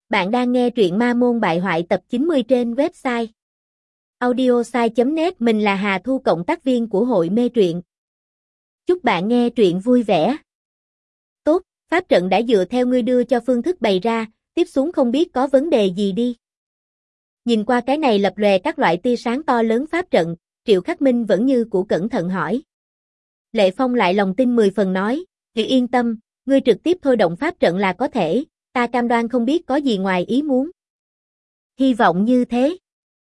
Bạn đang nghe truyện Ma Môn Bại Hoại tập 90 trên website audiosai.net. Mình là Hà Thu, cộng tác viên của hội mê truyện. Chúc bạn nghe truyện vui vẻ. Tốt, pháp trận đã dựa theo ngươi đưa cho phương thức bày ra, tiếp xuống không biết có vấn đề gì đi. Nhìn qua cái này lập lòe các loại tia sáng to lớn pháp trận, Triệu Khắc Minh vẫn như cũ cẩn thận hỏi. Lệ Phong lại lòng tin 10 phần nói, "Chị yên tâm, ngươi trực tiếp thôi động pháp trận là có thể, ta cam đoan không biết có gì ngoài ý muốn." Hy vọng như thế.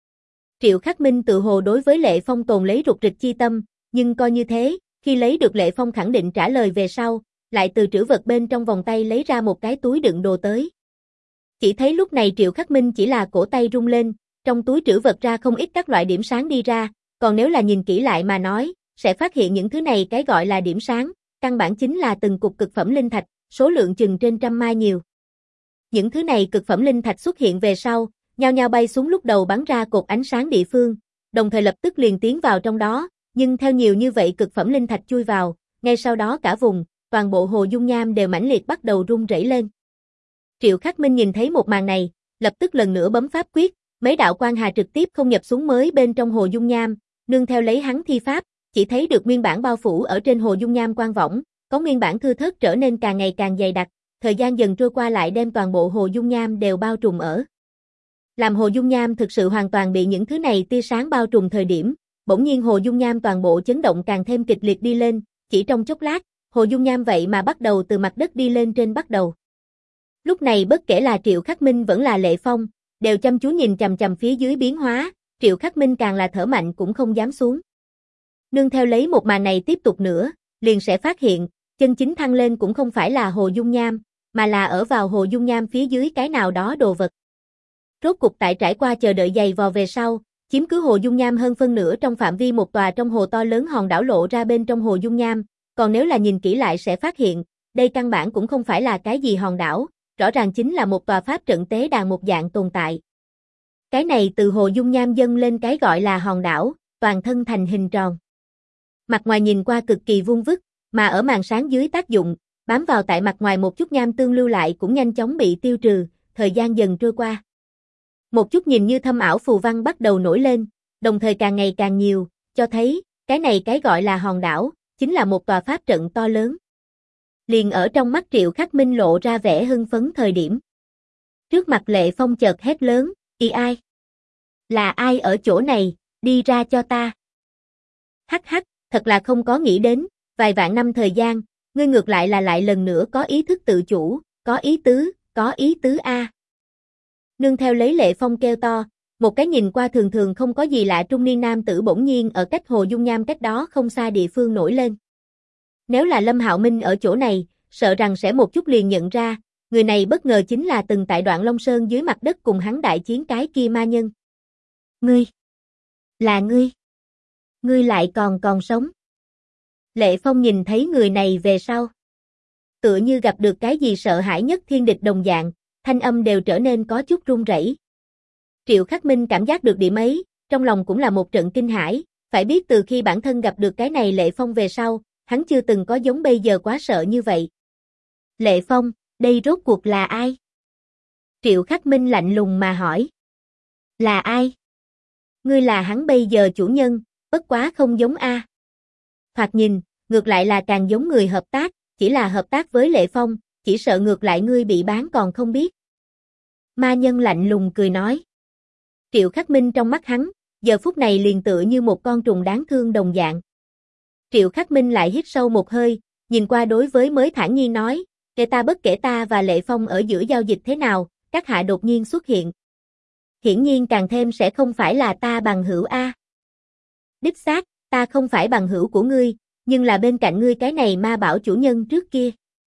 Triệu Khắc Minh tự hồ đối với Lệ Phong tồn lấy rục rịch chi tâm, nhưng coi như thế, khi lấy được Lệ Phong khẳng định trả lời về sau, lại từ trữ vật bên trong vòng tay lấy ra một cái túi đựng đồ tới. Chỉ thấy lúc này Triệu Khắc Minh chỉ là cổ tay rung lên, trong túi trữ vật ra không ít các loại điểm sáng đi ra, còn nếu là nhìn kỹ lại mà nói, sẽ phát hiện những thứ này cái gọi là điểm sáng, căn bản chính là từng cục cực phẩm linh thạch, số lượng chừng trên 100 mai nhiều. Những thứ này cực phẩm linh thạch xuất hiện về sau, nhao nhao bay xuống lúc đầu bắn ra cột ánh sáng địa phương, đồng thời lập tức liền tiến vào trong đó, nhưng theo nhiều như vậy cực phẩm linh thạch chui vào, ngay sau đó cả vùng, toàn bộ hồ dung nham đều mãnh liệt bắt đầu rung rẩy lên. Triệu Khắc Minh nhìn thấy một màn này, lập tức lần nữa bấm pháp quyết, mấy đạo quang hà trực tiếp không nhập xuống mới bên trong hồ dung nham, nương theo lấy hắn thi pháp, chỉ thấy được nguyên bản bao phủ ở trên hồ dung nham quang võng, có nguyên bản thưa thớt trở nên càng ngày càng dày đặc, thời gian dần trôi qua lại đem toàn bộ hồ dung nham đều bao trùm ở. Làm hồ dung nham thực sự hoàn toàn bị những thứ này tia sáng bao trùm thời điểm, bỗng nhiên hồ dung nham toàn bộ chấn động càng thêm kịch liệt đi lên, chỉ trong chốc lát, hồ dung nham vậy mà bắt đầu từ mặt đất đi lên trên bắt đầu. Lúc này bất kể là Triệu Khắc Minh vẫn là Lệ Phong, đều chăm chú nhìn chằm chằm phía dưới biến hóa, Triệu Khắc Minh càng là thở mạnh cũng không dám xuống. Nương theo lấy một màn này tiếp tục nữa, liền sẽ phát hiện, chân chính thăng lên cũng không phải là hồ dung nham, mà là ở vào hồ dung nham phía dưới cái nào đó đồ vật. Rốt cục tại trải qua chờ đợi dày vò về sau, chiếm cứ hồ dung nham hơn phân nửa trong phạm vi một tòa trong hồ to lớn hòn đảo lộ ra bên trong hồ dung nham, còn nếu là nhìn kỹ lại sẽ phát hiện, đây căn bản cũng không phải là cái gì hòn đảo, rõ ràng chính là một tòa pháp trận tế đàn một dạng tồn tại. Cái này từ hồ dung nham dâng lên cái gọi là hòn đảo, toàn thân thành hình tròn. Mặt ngoài nhìn qua cực kỳ vuông vức, mà ở màn sáng dưới tác dụng, bám vào tại mặt ngoài một chút nham tương lưu lại cũng nhanh chóng bị tiêu trừ, thời gian dần trôi qua. Một chút nhìn như thâm ảo phù văn bắt đầu nổi lên, đồng thời càng ngày càng nhiều, cho thấy, cái này cái gọi là hòn đảo, chính là một tòa pháp trận to lớn. Liền ở trong mắt Triệu Khắc Minh lộ ra vẻ hưng phấn thời điểm. Trước mặt Lệ Phong chợt hét lớn, "Ý ai? Là ai ở chỗ này, đi ra cho ta." Hắc hắc, thật là không có nghĩ đến, vài vạn năm thời gian, ngươi ngược lại là lại lần nữa có ý thức tự chủ, có ý tứ a. Nương theo lấy Lệ Phong kêu to, một cái nhìn qua thường thường không có gì lạ trung niên nam tử bỗng nhiên ở cách hồ dung nham cách đó không xa địa phương nổi lên. Nếu là Lâm Hạo Minh ở chỗ này, sợ rằng sẽ một chút liền nhận ra, người này bất ngờ chính là từng tại Đoạn Long Sơn dưới mặt đất cùng hắn đại chiến cái kia ma nhân. Ngươi? Là ngươi? Ngươi lại còn sống? Lệ Phong nhìn thấy người này về sau, tựa như gặp được cái gì sợ hãi nhất thiên địch đồng dạng, thanh âm đều trở nên có chút run rẩy. Triệu Khắc Minh cảm giác được điểm ấy, trong lòng cũng là một trận kinh hãi, phải biết từ khi bản thân gặp được cái này Lệ Phong về sau, hắn chưa từng có giống bây giờ quá sợ như vậy. Lệ Phong, đây rốt cuộc là ai? Triệu Khắc Minh lạnh lùng mà hỏi. Là ai? Ngươi là hắn bây giờ chủ nhân, bất quá không giống a. Thoạt nhìn, ngược lại là càng giống người hợp tác, chỉ là hợp tác với Lệ Phong, chỉ sợ ngược lại ngươi bị bán còn không biết. Ma nhân lạnh lùng cười nói. Triệu Khắc Minh trong mắt hắn, giờ phút này liền tựa như một con trùng đáng thương đồng dạng. Triệu Khắc Minh lại hít sâu một hơi, nhìn qua đối với mới thản nhiên nói, bất kể ta và Lệ Phong ở giữa giao dịch thế nào, các hạ đột nhiên xuất hiện. Hiển nhiên càng thêm sẽ không phải là ta bằng hữu a. Đích xác, ta không phải bằng hữu của ngươi, nhưng là bên cạnh ngươi cái này ma bảo chủ nhân trước kia.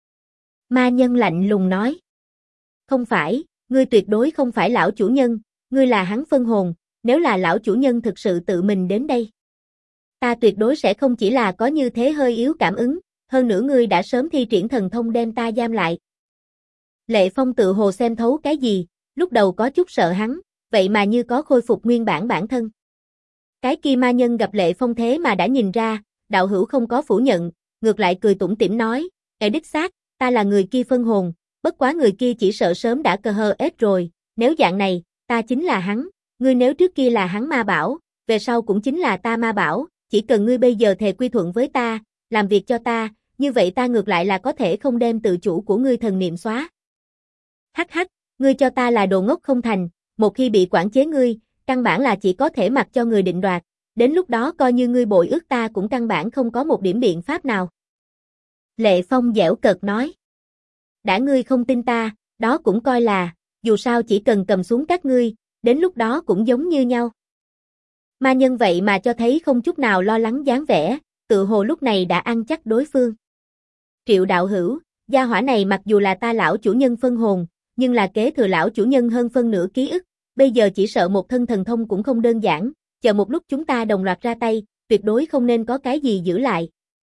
Ma nhân lạnh lùng nói. Không phải, ngươi tuyệt đối không phải lão chủ nhân, ngươi là hắn phân hồn, nếu là lão chủ nhân thực sự tự mình đến đây. Ta tuyệt đối sẽ không chỉ là có như thế hơi yếu cảm ứng, hơn nữa ngươi đã sớm thi triển thần thông đem ta giam lại. Lệ Phong tự hồ xem thấu cái gì, lúc đầu có chút sợ hắn, vậy mà như có khôi phục nguyên bản bản thân. Cái kia ma nhân gặp Lệ Phong thế mà đã nhìn ra, đạo hữu không có phủ nhận, ngược lại cười tủm tỉm nói, đích xác, ta là người kia phân hồn, bất quá người kia chỉ sợ sớm đã ết rồi, nếu dạng này, ta chính là hắn, ngươi nếu trước kia là hắn ma bảo, về sau cũng chính là ta ma bảo, chỉ cần ngươi bây giờ thề quy thuận với ta, làm việc cho ta, như vậy ta ngược lại là có thể không đem tự chủ của ngươi thần niệm xóa. Hắc hắc, ngươi cho ta là đồ ngốc không thành, một khi bị quản chế ngươi, căn bản là chỉ có thể mặc cho người định đoạt, đến lúc đó coi như ngươi bội ước ta cũng căn bản không có một điểm biện pháp nào. Lệ Phong giễu cợt nói. Đã ngươi không tin ta, đó cũng coi là, dù sao chỉ cần cầm xuống các ngươi, đến lúc đó cũng giống như nhau. Ma nhân vậy mà cho thấy không chút nào lo lắng dáng vẻ, tự hồ lúc này đã ăn chắc đối phương. Triệu đạo hữu, gia hỏa này mặc dù là ta lão chủ nhân phân hồn, nhưng là kế thừa lão chủ nhân hơn phân nửa ký ức, bây giờ chỉ sợ một thân thần thông cũng không đơn giản, chờ một lúc chúng ta đồng loạt ra tay, tuyệt đối không nên có cái gì giữ lại.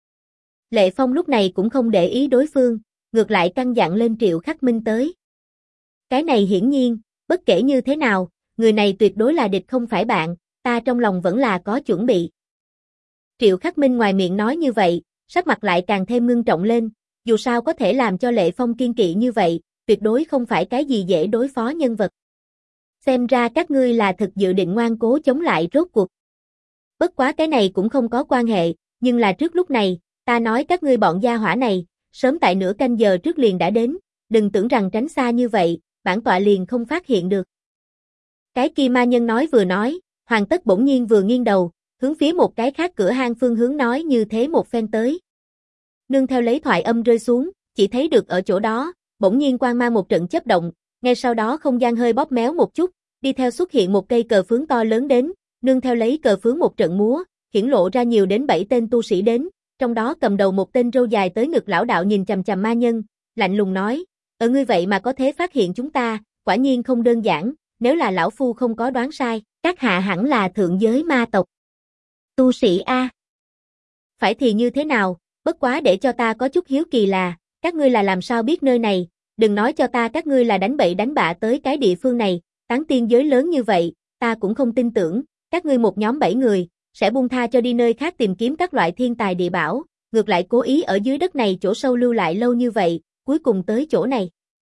Lệ Phong lúc này cũng không để ý đối phương, ngược lại căn dặn lên Triệu Khắc Minh tới. Cái này hiển nhiên, bất kể như thế nào, người này tuyệt đối là địch không phải bạn, ta trong lòng vẫn là có chuẩn bị. Triệu Khắc Minh ngoài miệng nói như vậy, sắc mặt lại càng thêm ngưng trọng lên, dù sao có thể làm cho Lệ Phong kiên kỵ như vậy, tuyệt đối không phải cái gì dễ đối phó nhân vật. Xem ra các ngươi là thực dự định ngoan cố chống lại rốt cuộc. Bất quá cái này cũng không có quan hệ, nhưng là trước lúc này, ta nói các ngươi bọn gia hỏa này, sớm tại nửa canh giờ trước liền đã đến, đừng tưởng rằng tránh xa như vậy, bản tọa liền không phát hiện được. Cái kia ma nhân nói vừa nói, Hoàng Tất bỗng nhiên vừa nghiêng đầu, hướng phía một cái khác cửa hang phương hướng nói như thế một phen tới. Nương theo lấy thoại âm rơi xuống, chỉ thấy được ở chỗ đó, bỗng nhiên quang mang một trận chớp động, ngay sau đó không gian hơi bóp méo một chút, đi theo xuất hiện một cây cờ phướng to lớn đến, nương theo lấy cờ phướng một trận múa, hiển lộ ra nhiều đến 7 tên tu sĩ đến, trong đó cầm đầu một tên râu dài tới ngực lão đạo nhìn chằm chằm ma nhân, lạnh lùng nói, ở ngươi vậy mà có thể phát hiện chúng ta, quả nhiên không đơn giản, nếu là lão phu không có đoán sai, các hạ hẳn là thượng giới ma tộc. Tu sĩ A. Phải thì như thế nào, bất quá để cho ta có chút hiếu kỳ là, các ngươi là làm sao biết nơi này, đừng nói cho ta các ngươi là đánh bậy đánh bạ tới cái địa phương này, tán tiên giới lớn như vậy, ta cũng không tin tưởng, các ngươi một nhóm 7 người, sẽ buông tha cho đi nơi khác tìm kiếm các loại thiên tài địa bảo, ngược lại cố ý ở dưới đất này chỗ sâu lưu lại lâu như vậy, cuối cùng tới chỗ này.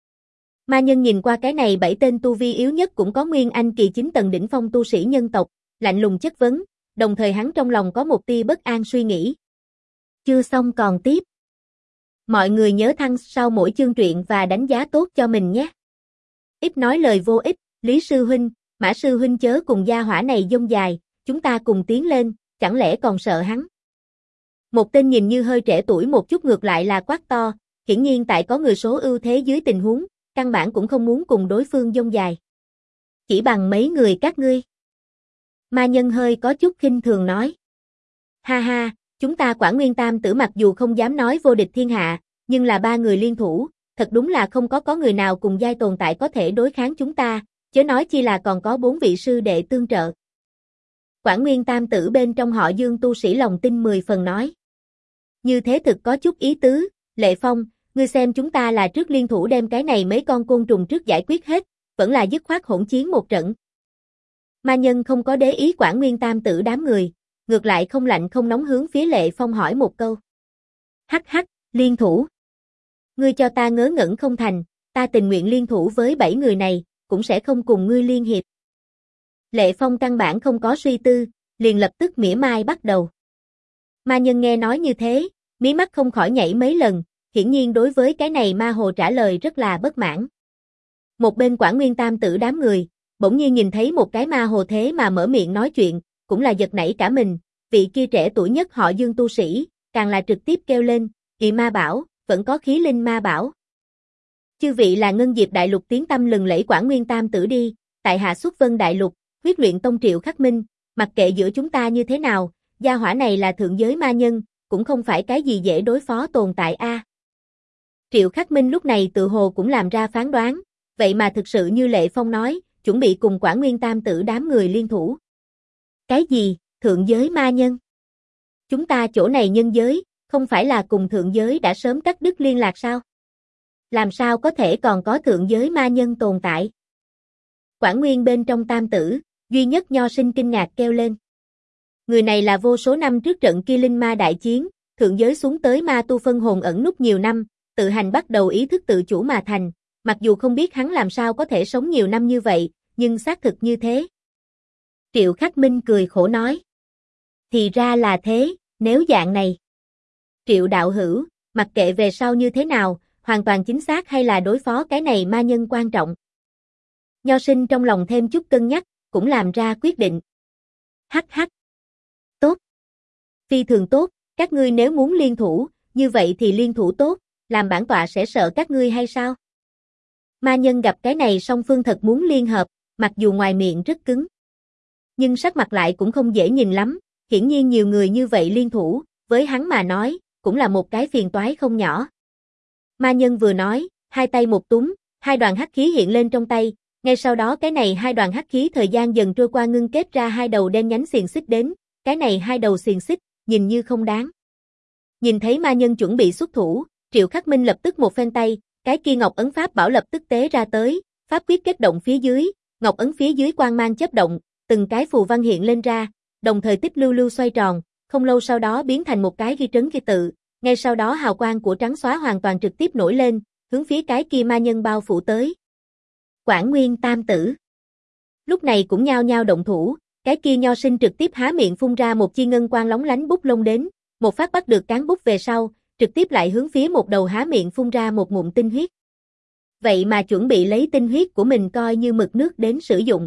Ma nhân nhìn qua cái này 7 tên tu vi yếu nhất cũng có nguyên anh kỳ 9 tầng đỉnh phong tu sĩ nhân tộc, lạnh lùng chất vấn, đồng thời hắn trong lòng có một tia bất an suy nghĩ. Chưa xong còn tiếp. Mọi người nhớ thăng sau mỗi chương truyện và đánh giá tốt cho mình nhé. Ít nói lời vô ích, Lý sư huynh, Mã sư huynh chớ cùng gia hỏa này dông dài, chúng ta cùng tiến lên, chẳng lẽ còn sợ hắn. Một tên nhìn như hơi trẻ tuổi một chút ngược lại là quát to, hiển nhiên tại có người số ưu thế dưới tình huống, căn bản cũng không muốn cùng đối phương dông dài. Chỉ bằng mấy người các ngươi. Ma nhân hơi có chút khinh thường nói. Ha ha, chúng ta Quả Nguyên Tam Tử mặc dù không dám nói vô địch thiên hạ, nhưng là 3 người liên thủ, thật đúng là không có người nào cùng giai tồn tại có thể đối kháng chúng ta, chớ nói chi là còn có 4 vị sư đệ tương trợ. Quả Nguyên Tam Tử bên trong họ Dương tu sĩ lòng tin 10 phần nói. Như thế thực có chút ý tứ, Lệ Phong, ngươi xem chúng ta là trước liên thủ đem cái này mấy con côn trùng trước giải quyết hết, vẫn là dứt khoát hỗn chiến một trận. Ma nhân không có để ý Quả Nguyên Tam Tử đám người, ngược lại không lạnh không nóng hướng phía Lệ Phong hỏi một câu. Hắc hắc, liên thủ. Ngươi cho ta ngớ ngẩn không thành, ta tình nguyện liên thủ với 7 người này, cũng sẽ không cùng ngươi liên hiệp. Lệ Phong căn bản không có suy tư, liền lập tức mỉa mai bắt đầu. Ma nhân nghe nói như thế, mí mắt không khỏi nhảy mấy lần, hiển nhiên đối với cái này ma hồ trả lời rất là bất mãn. Một bên Quả Nguyên Tam Tử đám người, bỗng nhiên nhìn thấy một cái ma hồ thế mà mở miệng nói chuyện, cũng là giật nảy cả mình, vị kia trẻ tuổi nhất họ Dương tu sĩ, càng là trực tiếp kêu lên, "Ị ma bảo, vẫn có khí linh ma bảo." Chư vị là Ngân Diệp Đại Lục tiếng tăm lừng lẫy Quả Nguyên Tam Tử đi, tại hạ Xuất Vân Đại Lục, Huyết Luyện Tông Triệu Khắc Minh, mặc kệ giữa chúng ta như thế nào, gia hỏa này là thượng giới ma nhân, cũng không phải cái gì dễ đối phó tồn tại a. Triệu Khắc Minh lúc này tự hồ cũng làm ra phán đoán, vậy mà thực sự như Lệ Phong nói, chuẩn bị cùng Quả Nguyên Tam Tử đám người liên thủ. Cái gì, thượng giới ma nhân? Chúng ta chỗ này nhân giới, không phải là cùng thượng giới đã sớm cắt đứt liên lạc sao? Làm sao có thể còn có thượng giới ma nhân tồn tại? Quả Nguyên bên trong Tam Tử, duy nhất Nho Sinh kinh ngạc kêu lên. Người này là vô số năm trước trận kia linh ma đại chiến, thượng giới xuống tới ma tu phân hồn ẩn nút nhiều năm, tự hành bắt đầu ý thức tự chủ mà thành, mặc dù không biết hắn làm sao có thể sống nhiều năm như vậy, nhưng xác thực như thế. Triệu Khắc Minh cười khổ nói. Thì ra là thế, nếu dạng này. Triệu đạo hữu, mặc kệ về sau như thế nào, hoàn toàn chính xác hay là đối phó cái này ma nhân quan trọng. Nho sinh trong lòng thêm chút cân nhắc, cũng làm ra quyết định. Hắc hắc. Tốt. Phi thường tốt, các ngươi nếu muốn liên thủ, như vậy thì liên thủ tốt, làm bản tọa sẽ sợ các ngươi hay sao? Ma nhân gặp cái này song phương thật muốn liên hợp, mặc dù ngoài miệng rất cứng. Nhưng sắc mặt lại cũng không dễ nhìn lắm, hiển nhiên nhiều người như vậy liên thủ, với hắn mà nói, cũng là một cái phiền toái không nhỏ. Ma nhân vừa nói, hai tay một túm, hai đoàn hắc khí hiện lên trong tay, ngay sau đó cái này hai đoàn hắc khí thời gian dần trôi qua ngưng kết ra hai đầu đen nhánh xiềng xích đến, cái này hai đầu xiềng xích, nhìn như không đáng. Nhìn thấy ma nhân chuẩn bị xuất thủ, Triệu Khắc Minh lập tức một phen tay, cái kia ngọc ấn pháp bảo lập tức tế ra tới, pháp quyết kết động phía dưới, ngọc ấn phía dưới quang mang chớp động, từng cái phù văn hiện lên ra, đồng thời tích lưu lưu xoay tròn, không lâu sau đó biến thành một cái ghi trấn ghi tự, ngay sau đó hào quang của trắng xóa hoàn toàn trực tiếp nổi lên, hướng phía cái kia ma nhân bao phủ tới. Quảng Nguyên Tam Tử lúc này cũng nhao nhao động thủ, cái kia nho sinh trực tiếp há miệng phun ra một chi ngân quang lóng lánh bút lông đến, một phát bắt được cán bút về sau, trực tiếp lại hướng phía một đầu há miệng phun ra một ngụm tinh huyết. Vậy mà chuẩn bị lấy tinh huyết của mình coi như mực nước đến sử dụng.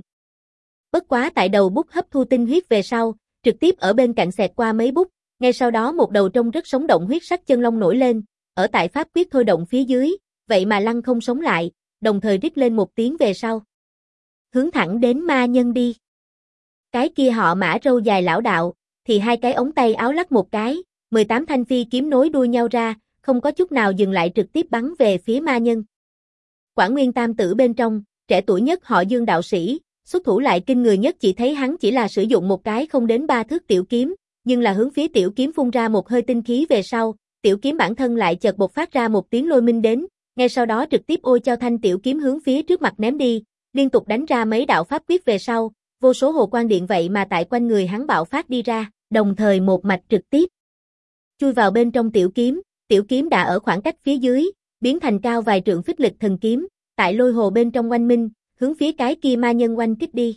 Bất quá tại đầu bút hấp thu tinh huyết về sau, trực tiếp ở bên cạnh xẹt qua mấy bút, ngay sau đó một đầu trông rất sống động huyết sắc chân long nổi lên, ở tại pháp quyết thôi động phía dưới, vậy mà lăng không sống lại, đồng thời rít lên một tiếng về sau. Hướng thẳng đến ma nhân đi. Cái kia họ Mã râu dài lão đạo, thì hai cái ống tay áo lắc một cái, 18 thanh phi kiếm nối đuôi nhau ra, không có chút nào dừng lại trực tiếp bắn về phía ma nhân. Quảng Nguyên Tam Tử bên trong, trẻ tuổi nhất họ Dương đạo sĩ, xuất thủ lại kinh người nhất, chỉ thấy hắn chỉ là sử dụng một cái không đến 3 thước tiểu kiếm, nhưng là hướng phía tiểu kiếm phun ra một hơi tinh khí về sau, tiểu kiếm bản thân lại chợt bộc phát ra một tiếng lôi minh đến, ngay sau đó trực tiếp ôi cho thanh tiểu kiếm hướng phía trước mặt ném đi, liên tục đánh ra mấy đạo pháp quyết về sau, vô số hồ quang điện vậy mà tại quanh người hắn bạo phát đi ra, đồng thời một mạch trực tiếp chui vào bên trong tiểu kiếm đã ở khoảng cách phía dưới, biến thành cao vài trượng phích lịch thần kiếm, tại lôi hồ bên trong oanh minh, hướng phía cái kia ma nhân oanh kích đi.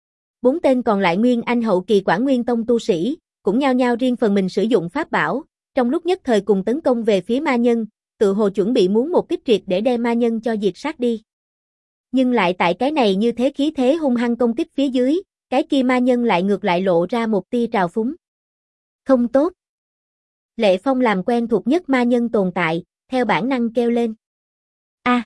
4 tên còn lại Nguyên Anh hậu kỳ Quảng Nguyên Tông tu sĩ, cũng nhao nhao riêng phần mình sử dụng pháp bảo, trong lúc nhất thời cùng tấn công về phía ma nhân, tự hồ chuẩn bị muốn một kích triệt để đem ma nhân cho diệt sát đi. Nhưng lại tại cái này như thế khí thế hung hăng công kích phía dưới, cái kia ma nhân lại ngược lại lộ ra một tia trào phúng. Không tốt. Lệ Phong làm quen thuộc nhất ma nhân tồn tại, theo bản năng kêu lên. A.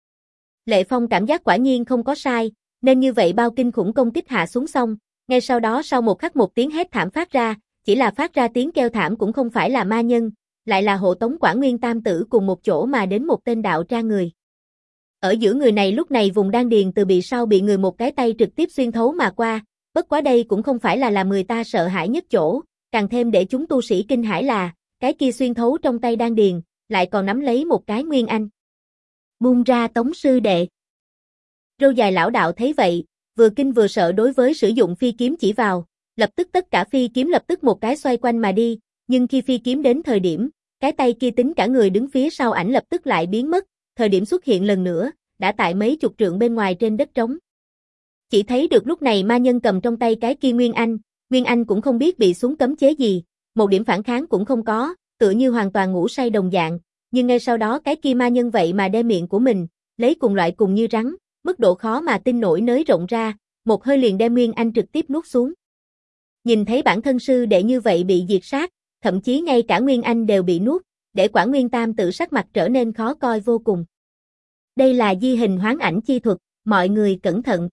Lệ Phong cảm giác quả nhiên không có sai, nên như vậy bao kinh khủng công kích hạ xuống xong, ngay sau đó sau một khắc một tiếng hét thảm phát ra, chỉ là phát ra tiếng kêu thảm cũng không phải là ma nhân, lại là hộ tống Quảng Nguyên Tam Tử cùng một chỗ mà đến một tên đạo tra người. Ở giữa người này lúc này vùng đan điền từ bị sau bị người một cái tay trực tiếp xuyên thấu mà qua, bất quá đây cũng không phải là làm người ta sợ hãi nhất chỗ, càng thêm để chúng tu sĩ kinh hãi là, cái kia xuyên thấu trong tay đan điền, lại còn nắm lấy một cái Nguyên Anh. Buông ra Tống sư đệ. Râu dài lão đạo thấy vậy, vừa kinh vừa sợ đối với sử dụng phi kiếm chỉ vào, lập tức tất cả phi kiếm lập tức một cái xoay quanh mà đi, nhưng khi phi kiếm đến thời điểm, cái tay kia tính cả người đứng phía sau ảnh lập tức lại biến mất, thời điểm xuất hiện lần nữa, đã tại mấy chục trượng bên ngoài trên đất trống. Chỉ thấy được lúc này ma nhân cầm trong tay cái kia Nguyên Anh cũng không biết bị xuống cấm chế gì, một điểm phản kháng cũng không có, tựa như hoàn toàn ngủ say đồng dạng, nhưng ngay sau đó cái kia ma nhân vậy mà đem miệng của mình, lấy cùng loại cùng như rắn, mức độ khó mà tin nổi nới rộng ra, một hơi liền đem Nguyên Anh trực tiếp nuốt xuống. Nhìn thấy bản thân sư đệ như vậy bị diệt sát, thậm chí ngay cả Nguyên Anh đều bị nuốt, để Quảng Nguyên Tam Tử sắc mặt trở nên khó coi vô cùng. Đây là di hình hoán ảnh chi thuật, mọi người cẩn thận.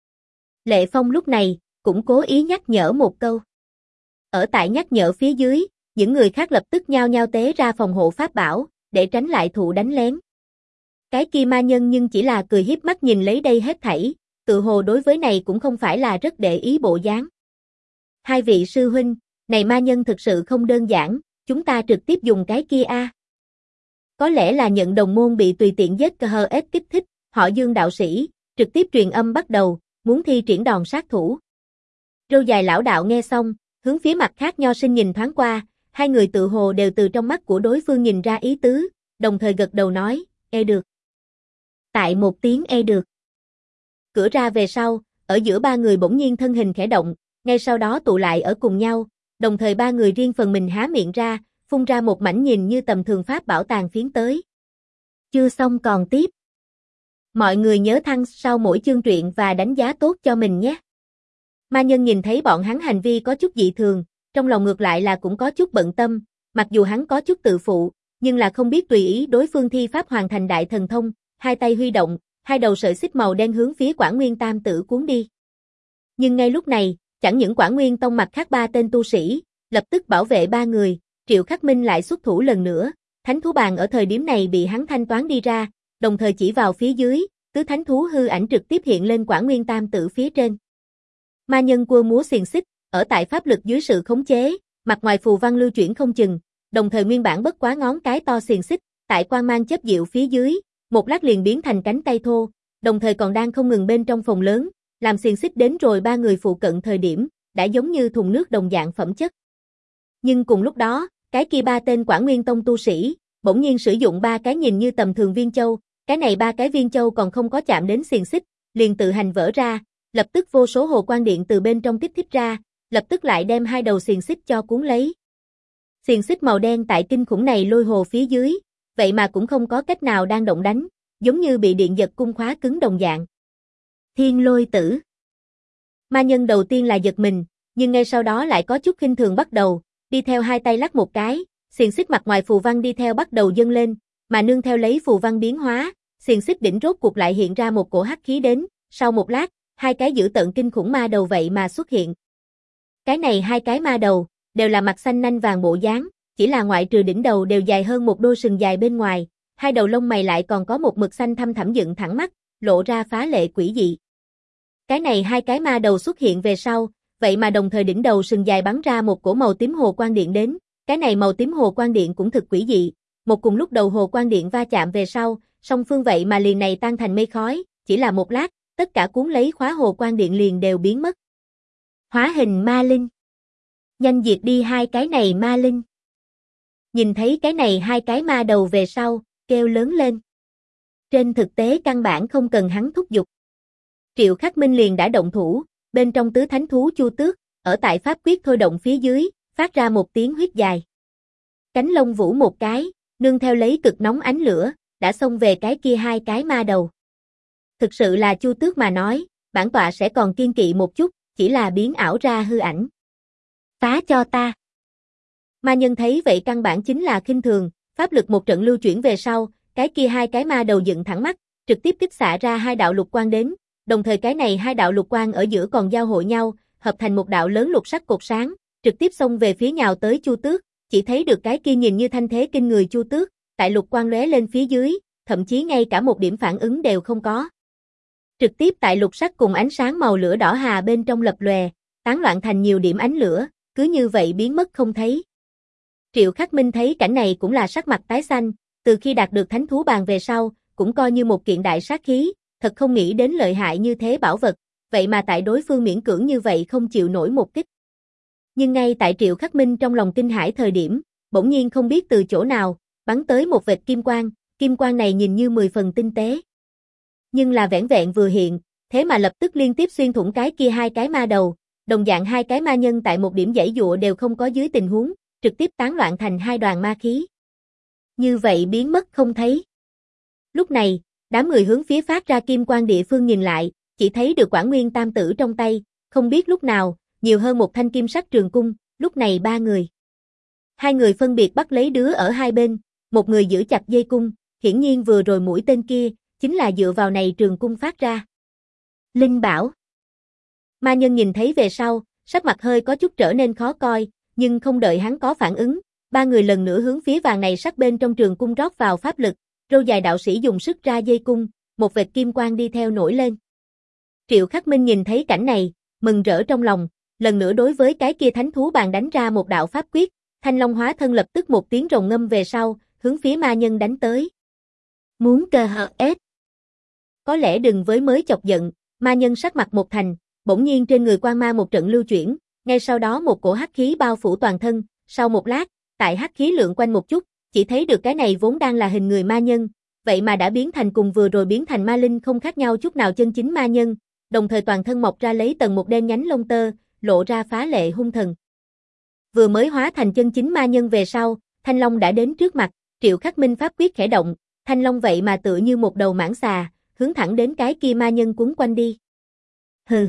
Lệ Phong lúc này, cũng cố ý nhắc nhở một câu. Ở tại nhắc nhở phía dưới, những người khác lập tức nhao nhao tế ra phòng hộ pháp bảo, để tránh lại thụ đánh lén. Cái kia ma nhân nhưng chỉ là cười hiếp mắt nhìn lấy đây hết thảy, tự hồ đối với này cũng không phải là rất để ý bộ dáng. Hai vị sư huynh, này ma nhân thực sự không đơn giản, chúng ta trực tiếp dùng cái kia a. Có lẽ là nhận đồng môn bị tùy tiện giết KHS kích thích, họ Dương đạo sĩ, trực tiếp truyền âm bắt đầu, muốn thi triển đòn sát thủ. Râu dài lão đạo nghe xong, hướng phía mặt khác nho sinh nhìn thoáng qua, hai người tự hồ đều từ trong mắt của đối phương nhìn ra ý tứ, đồng thời gật đầu nói, được. Tại một tiếng được. Cửa ra về sau, ở giữa ba người bỗng nhiên thân hình khẽ động, ngay sau đó tụ lại ở cùng nhau, đồng thời ba người riêng phần mình há miệng ra, phun ra một mảnh nhìn như tầm thường pháp bảo tàn phiến tới. Chưa xong còn tiếp. Mọi người nhớ thăng sau mỗi chương truyện và đánh giá tốt cho mình nhé. Ma nhân nhìn thấy bọn hắn hành vi có chút dị thường, trong lòng ngược lại là cũng có chút bận tâm, mặc dù hắn có chút tự phụ, nhưng là không biết tùy ý đối phương thi pháp hoàn thành đại thần thông, hai tay huy động, hai đầu sợi xích màu đen hướng phía Quản Nguyên Tam Tử cuốn đi. Nhưng ngay lúc này, chẳng những Quản Nguyên Tông mặt khác ba tên tu sĩ, lập tức bảo vệ ba người, Triệu Khắc Minh lại xuất thủ lần nữa, thánh thú bàn ở thời điểm này bị hắn thanh toán đi ra, đồng thời chỉ vào phía dưới, tứ thánh thú hư ảnh trực tiếp hiện lên Quản Nguyên Tam Tử phía trên. Ma nhân quơ múa xiềng xích, ở tại pháp lực dưới sự khống chế, mặt ngoài phù văn lưu chuyển không chừng, đồng thời nguyên bản bất quá ngón cái to xiềng xích, tại quang mang chớp diệu phía dưới, một lát liền biến thành cánh tay thô, đồng thời còn đang không ngừng bên trong phòng lớn, làm xiềng xích đến rồi ba người phụ cận thời điểm, đã giống như thùng nước đồng dạng phẩm chất. Nhưng cùng lúc đó, cái kia ba tên Quản Nguyên Tông tu sĩ, bỗng nhiên sử dụng ba cái nhìn như tầm thường viên châu, cái này ba cái viên châu còn không có chạm đến xiềng xích, liền tự hành vỡ ra, lập tức vô số hồ quang điện từ bên trong kích thích ra, lập tức lại đem hai đầu xiềng xích cho cuốn lấy. Xiềng xích màu đen tại kinh khủng này lôi hồ phía dưới, vậy mà cũng không có cách nào đang động đánh, giống như bị điện giật cung khóa cứng đồng dạng. Thiên lôi tử. Ma nhân đầu tiên là giật mình, nhưng ngay sau đó lại có chút khinh thường bắt đầu, đi theo hai tay lắc một cái, xiềng xích mặt ngoài phù văn đi theo bắt đầu dâng lên, mà nương theo lấy phù văn biến hóa, xiềng xích đỉnh rốt cuộc lại hiện ra một cổ hắc khí đến, sau một lát, hai cái dữ tợn kinh khủng ma đầu vậy mà xuất hiện. Cái này hai cái ma đầu, đều là mặt xanh nanh vàng bộ dáng, chỉ là ngoại trừ đỉnh đầu đều dài hơn một đôi sừng dài bên ngoài, hai đầu lông mày lại còn có một mực xanh thâm thẳm dựng thẳng mắt, lộ ra phá lệ quỷ dị. Cái này hai cái ma đầu xuất hiện về sau, vậy mà đồng thời đỉnh đầu sừng dài bắn ra một cổ màu tím hồ quang điện đến, cái này màu tím hồ quang điện cũng thực quỷ dị, một cùng lúc đầu hồ quang điện va chạm về sau, song phương vậy mà liền này tan thành mây khói, chỉ là một lát, tất cả cuốn lấy khóa hồ quang điện liền đều biến mất. Hóa hình ma linh. Nhanh diệt đi hai cái này ma linh. Nhìn thấy cái này hai cái ma đầu về sau, kêu lớn lên. Trên thực tế căn bản không cần hắn thúc giục. Triệu Khắc Minh liền đã động thủ, bên trong tứ thánh thú Chu Tước, ở tại pháp quyết thôi động phía dưới, phát ra một tiếng huyết dài. Cánh lông vũ một cái, nương theo lấy cực nóng ánh lửa, đã xông về cái kia hai cái ma đầu. Thực sự là Chu Tước mà nói, bản tọa sẽ còn kiên kỵ một chút, chỉ là biến ảo ra hư ảnh. Phá cho ta. Ma nhân thấy vậy căn bản chính là khinh thường, pháp lực một trận lưu chuyển về sau, cái kia hai cái ma đầu dựng thẳng mắt, trực tiếp kích xạ ra hai đạo lục quang đến, đồng thời cái này hai đạo lục quang ở giữa còn giao hội nhau, hợp thành một đạo lớn lục sắc cột sáng, trực tiếp xông về phía nhào tới Chu Tước, chỉ thấy được cái kia nhìn như thanh thế kinh người Chu Tước, tại lục quang lóe lên phía dưới, thậm chí ngay cả một điểm phản ứng đều không có. Trực tiếp tại lục sắc cùng ánh sáng màu lửa đỏ hà bên trong lập lòe, tán loạn thành nhiều điểm ánh lửa, cứ như vậy biến mất không thấy. Triệu Khắc Minh thấy cảnh này cũng là sắc mặt tái xanh, từ khi đạt được thánh thú bàn về sau, cũng coi như một kiện đại sát khí, thật không nghĩ đến lợi hại như thế bảo vật, vậy mà tại đối phương miễn cưỡng như vậy không chịu nổi một kích. Nhưng ngay tại Triệu Khắc Minh trong lòng kinh hãi thời điểm, bỗng nhiên không biết từ chỗ nào, bắn tới một vệt kim quang này nhìn như 10 phần tinh tế. Nhưng là vẻn vẹn vừa hiện, thế mà lập tức liên tiếp xuyên thủng cái kia hai cái ma đầu, đồng dạng hai cái ma nhân tại một điểm giãy dụa đều không có dưới tình huống, trực tiếp tán loạn thành hai đoàn ma khí. Như vậy biến mất không thấy. Lúc này, đám người hướng phía phát ra kim quang địa phương nhìn lại, chỉ thấy được Quản Nguyên Tam Tử trong tay, không biết lúc nào, nhiều hơn một thanh kim sắc trường cung, lúc này ba người. Hai người phân biệt bắt lấy đứa ở hai bên, một người giữ chặt dây cung, hiển nhiên vừa rồi mũi tên kia, chính là dựa vào này trường cung phát ra. Linh bảo. Ma nhân nhìn thấy về sau, sắc mặt hơi có chút trở nên khó coi, nhưng không đợi hắn có phản ứng, ba người lần nữa hướng phía vàng này sắc bên trong trường cung rót vào pháp lực, râu dài đạo sĩ dùng sức ra dây cung, một vệt kim quang đi theo nổi lên. Triệu Khắc Minh nhìn thấy cảnh này, mừng rỡ trong lòng, lần nữa đối với cái kia thánh thú bàn đánh ra một đạo pháp quyết, Thanh Long hóa thân lập tức một tiếng rồng ngâm về sau, hướng phía ma nhân đánh tới. Muốn cơ hợp ết. Có lẽ đừng với mới chọc giận, ma nhân sắc mặt một thành, bỗng nhiên trên người quang ma một trận lưu chuyển, ngay sau đó một cổ hắc khí bao phủ toàn thân, sau một lát, tại hắc khí lượn quanh một chút, chỉ thấy được cái này vốn đang là hình người ma nhân, vậy mà đã biến thành cùng vừa rồi biến thành ma linh không khác nhau chút nào chân chính ma nhân, đồng thời toàn thân mọc ra lấy tầng một đen nhánh lông tơ, lộ ra phá lệ hung thần. Vừa mới hóa thành chân chính ma nhân về sau, Thanh Long đã đến trước mặt, Triệu Khắc Minh pháp quyết khẽ động, Thanh Long vậy mà tựa như một đầu mãng xà, hướng thẳng đến cái kia ma nhân cuốn quanh đi. Hừ.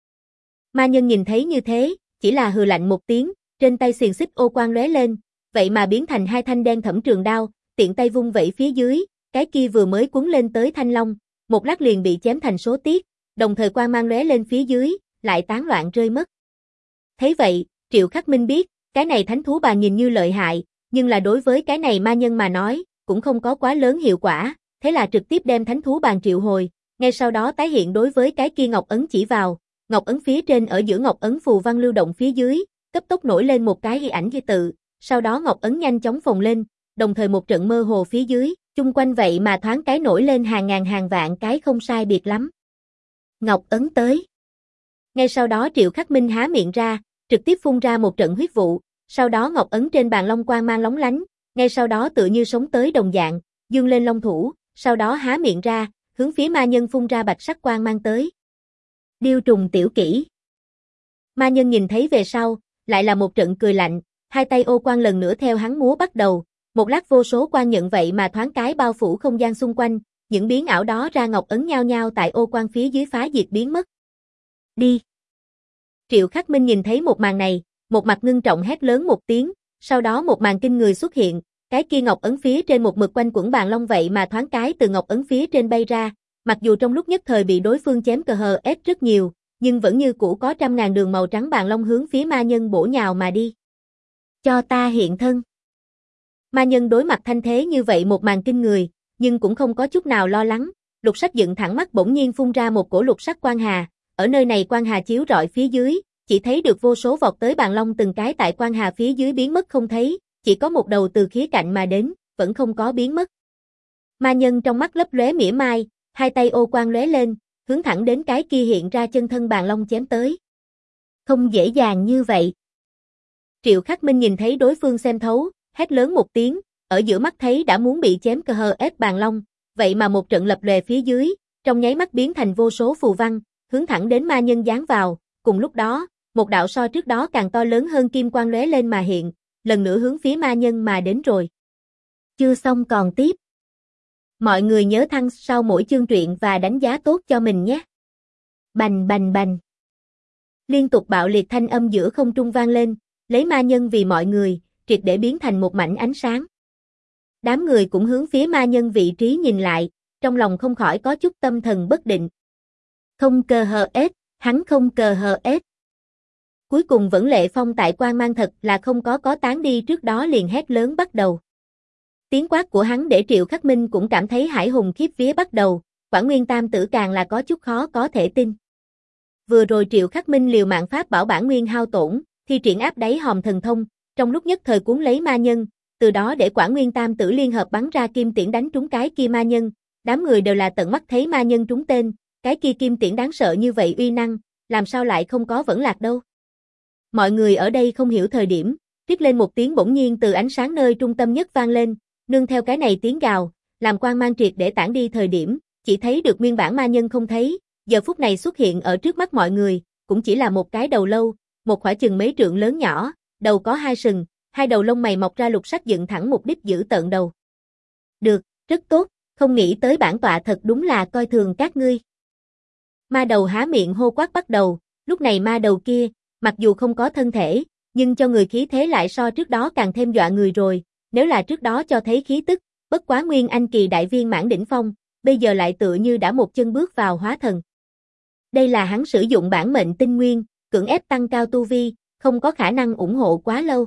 Ma nhân nhìn thấy như thế, chỉ là hừ lạnh một tiếng, trên tay xiềng xích ô quang lóe lên, vậy mà biến thành hai thanh đen thẫm trường đao, tiện tay vung vẩy phía dưới, cái kia vừa mới cuốn lên tới Thanh Long, một lát liền bị chém thành số tiết, đồng thời quang mang lóe lên phía dưới, lại tán loạn rơi mất. Thấy vậy, Triệu Khắc Minh biết, cái này thánh thú bà nhìn như lợi hại, nhưng là đối với cái này ma nhân mà nói, cũng không có quá lớn hiệu quả, thế là trực tiếp đem thánh thú bàn triệu hồi, ngay sau đó tái hiện đối với cái kia ngọc ấn chỉ vào, ngọc ấn phía trên ở giữa ngọc ấn phù văn lưu động phía dưới, cấp tốc nổi lên một cái ghi ảnh ghi tự, sau đó ngọc ấn nhanh chóng phồng lên, đồng thời một trận mơ hồ phía dưới, chung quanh vậy mà thoáng cái nổi lên hàng ngàn hàng vạn cái không sai biệt lắm. Ngọc ấn tới. Ngay sau đó Triệu Khắc Minh há miệng ra, trực tiếp phun ra một trận huyết vụ, sau đó ngọc ấn trên bàn long quang mang lóng lánh, ngay sau đó tựa như sống tới đồng dạng, dương lên long thủ, sau đó há miệng ra, hướng phía ma nhân phun ra bạch sắc quang mang tới. Điêu trùng tiểu kỹ. Ma nhân nhìn thấy về sau, lại là một trận cười lạnh, hai tay ô quang lần nữa theo hắn múa bắt đầu, một lát vô số quang nhận vậy mà thoáng cái bao phủ không gian xung quanh, những biến ảo đó ra ngọc ấn nhao nhao tại ô quang phía dưới phá diệt biến mất. Đi. Triệu Khắc Minh nhìn thấy một màn này, một mặt ngưng trọng hét lớn một tiếng, sau đó một màn kinh người xuất hiện, cái kia ngọc ấn phía trên một mực quanh quẩn bàn long vậy mà thoáng cái từ ngọc ấn phía trên bay ra, mặc dù trong lúc nhất thời bị đối phương chém cờ hờ ép rất nhiều, nhưng vẫn như cũ có trăm ngàn đường màu trắng bàn long hướng phía ma nhân bổ nhào mà đi. Cho ta hiện thân. Ma nhân đối mặt thanh thế như vậy một màn kinh người, nhưng cũng không có chút nào lo lắng, lục sắc dựng thẳng mắt bỗng nhiên phun ra một cổ lục sắc quang hà, ở nơi này quang hà chiếu rọi phía dưới, chỉ thấy được vô số vọt tới bàn long từng cái tại quang hà phía dưới biến mất không thấy, chỉ có một đầu từ khía cạnh mà đến, vẫn không có biến mất. Ma nhân trong mắt lấp lóe mỉa mai, hai tay ô quang lóe lên, hướng thẳng đến cái kia hiện ra chân thân bàn long chém tới. Không dễ dàng như vậy. Triệu Khắc Minh nhìn thấy đối phương xem thấu, hét lớn một tiếng, ở giữa mắt thấy đã muốn bị chém cờ hờ ép bàn long, vậy mà một trận lập lòe phía dưới, trong nháy mắt biến thành vô số phù văn, hướng thẳng đến ma nhân giáng vào, cùng lúc đó, một đạo so trước đó càng to lớn hơn kim quang lóe lên mà hiện, lần nữa hướng phía ma nhân mà đến rồi. Chưa xong còn tiếp. Mọi người nhớ thăng sau mỗi chương truyện và đánh giá tốt cho mình nhé. Bành bành bành. Liên tục bạo liệt thanh âm giữa không trung vang lên, lấy ma nhân vì mọi người, triệt để biến thành một mảnh ánh sáng. Đám người cũng hướng phía ma nhân vị trí nhìn lại, trong lòng không khỏi có chút tâm thần bất định. Không cờ hờ ết, hắn không cờ hờ ết. Cuối cùng vẫn Lệ Phong tại quang mang thật là không có tán đi trước đó liền hét lớn bắt đầu. Tiếng quát của hắn để Triệu Khắc Minh cũng cảm thấy hải hùng khiếp vía bắt đầu, Quản Nguyên Tam Tử càng là có chút khó có thể tin. Vừa rồi Triệu Khắc Minh liều mạng pháp bảo bản nguyên hao tổn, thi triển áp đáy hòm thần thông, trong lúc nhất thời cuốn lấy ma nhân, từ đó để Quản Nguyên Tam Tử liên hợp bắn ra kim tiễn đánh trúng cái kia ma nhân, đám người đều là tận mắt thấy ma nhân trúng tên, cái kia kim tiễn đáng sợ như vậy uy năng, làm sao lại không có vẫn lạc đâu. Mọi người ở đây không hiểu thời điểm, rít lên một tiếng bỗng nhiên từ ánh sáng nơi trung tâm nhất vang lên, nương theo cái này tiếng gào, làm quang mang triệt để tản đi thời điểm, chỉ thấy được nguyên bản ma nhân không thấy, giờ phút này xuất hiện ở trước mắt mọi người, cũng chỉ là một cái đầu lâu, một khỏa chừng mấy trượng lớn nhỏ, đầu có hai sừng, hai đầu lông mày mọc ra lục sắc dựng thẳng mục đích giữ tợn đầu. Được, rất tốt, không nghĩ tới bản tọa thật đúng là coi thường các ngươi. Ma đầu há miệng hô quát bắt đầu, lúc này ma đầu kia, mặc dù không có thân thể, nhưng cho người khí thế lại so trước đó càng thêm dọa người rồi, nếu là trước đó cho thấy khí tức, bất quá Nguyên Anh kỳ đại viên mãn đỉnh phong, bây giờ lại tựa như đã một chân bước vào hóa thần. Đây là hắn sử dụng bản mệnh tinh nguyên, cưỡng ép tăng cao tu vi, không có khả năng ủng hộ quá lâu.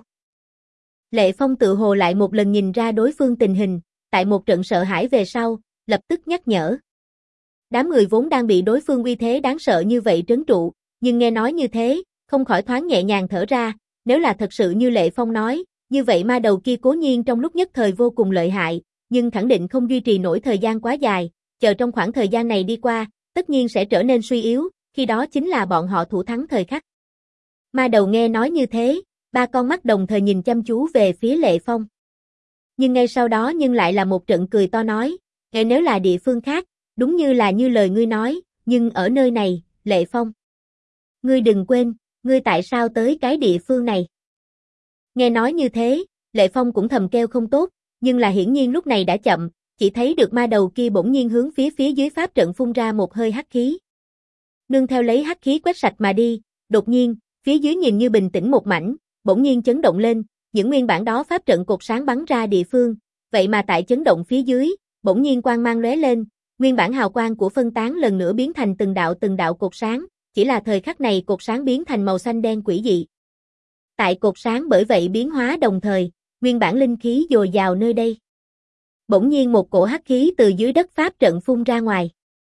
Lệ Phong tự hồ lại một lần nhìn ra đối phương tình hình, tại một trận sợ hãi về sau, lập tức nhắc nhở. Đám người vốn đang bị đối phương uy thế đáng sợ như vậy trấn trụ, nhưng nghe nói như thế, không khỏi thoáng nhẹ nhàng thở ra, nếu là thật sự như Lệ Phong nói, như vậy ma đầu kia cố nhiên trong lúc nhất thời vô cùng lợi hại, nhưng khẳng định không duy trì nổi thời gian quá dài, chờ trong khoảng thời gian này đi qua, tất nhiên sẽ trở nên suy yếu, khi đó chính là bọn họ thủ thắng thời khắc. Ma đầu nghe nói như thế, ba con mắt đồng thời nhìn chăm chú về phía Lệ Phong. Nhưng ngay sau đó nhưng lại là một trận cười to nói, nếu là địa phương khác, đúng như là như lời ngươi nói, nhưng ở nơi này, Lệ Phong. Ngươi đừng quên, ngươi tại sao tới cái địa phương này? Nghe nói như thế, Lệ Phong cũng thầm kêu không tốt, nhưng là hiển nhiên lúc này đã chậm, chỉ thấy được ma đầu kia bỗng nhiên hướng phía dưới pháp trận phun ra một hơi hắc khí. Nương theo lấy hắc khí quét sạch mà đi, đột nhiên, phía dưới nhìn như bình tĩnh một mảnh, bỗng nhiên chấn động lên, những nguyên bản đó pháp trận cột sáng bắn ra địa phương, vậy mà tại chấn động phía dưới, bỗng nhiên quang mang lóe lên, nguyên bản hào quang của phân tán lần nữa biến thành từng đạo cột sáng, chỉ là thời khắc này cột sáng biến thành màu xanh đen quỷ dị. Tại cột sáng bởi vậy biến hóa đồng thời, nguyên bản linh khí dồi dào nơi đây. Bỗng nhiên một cổ hắc khí từ dưới đất pháp trận phun ra ngoài.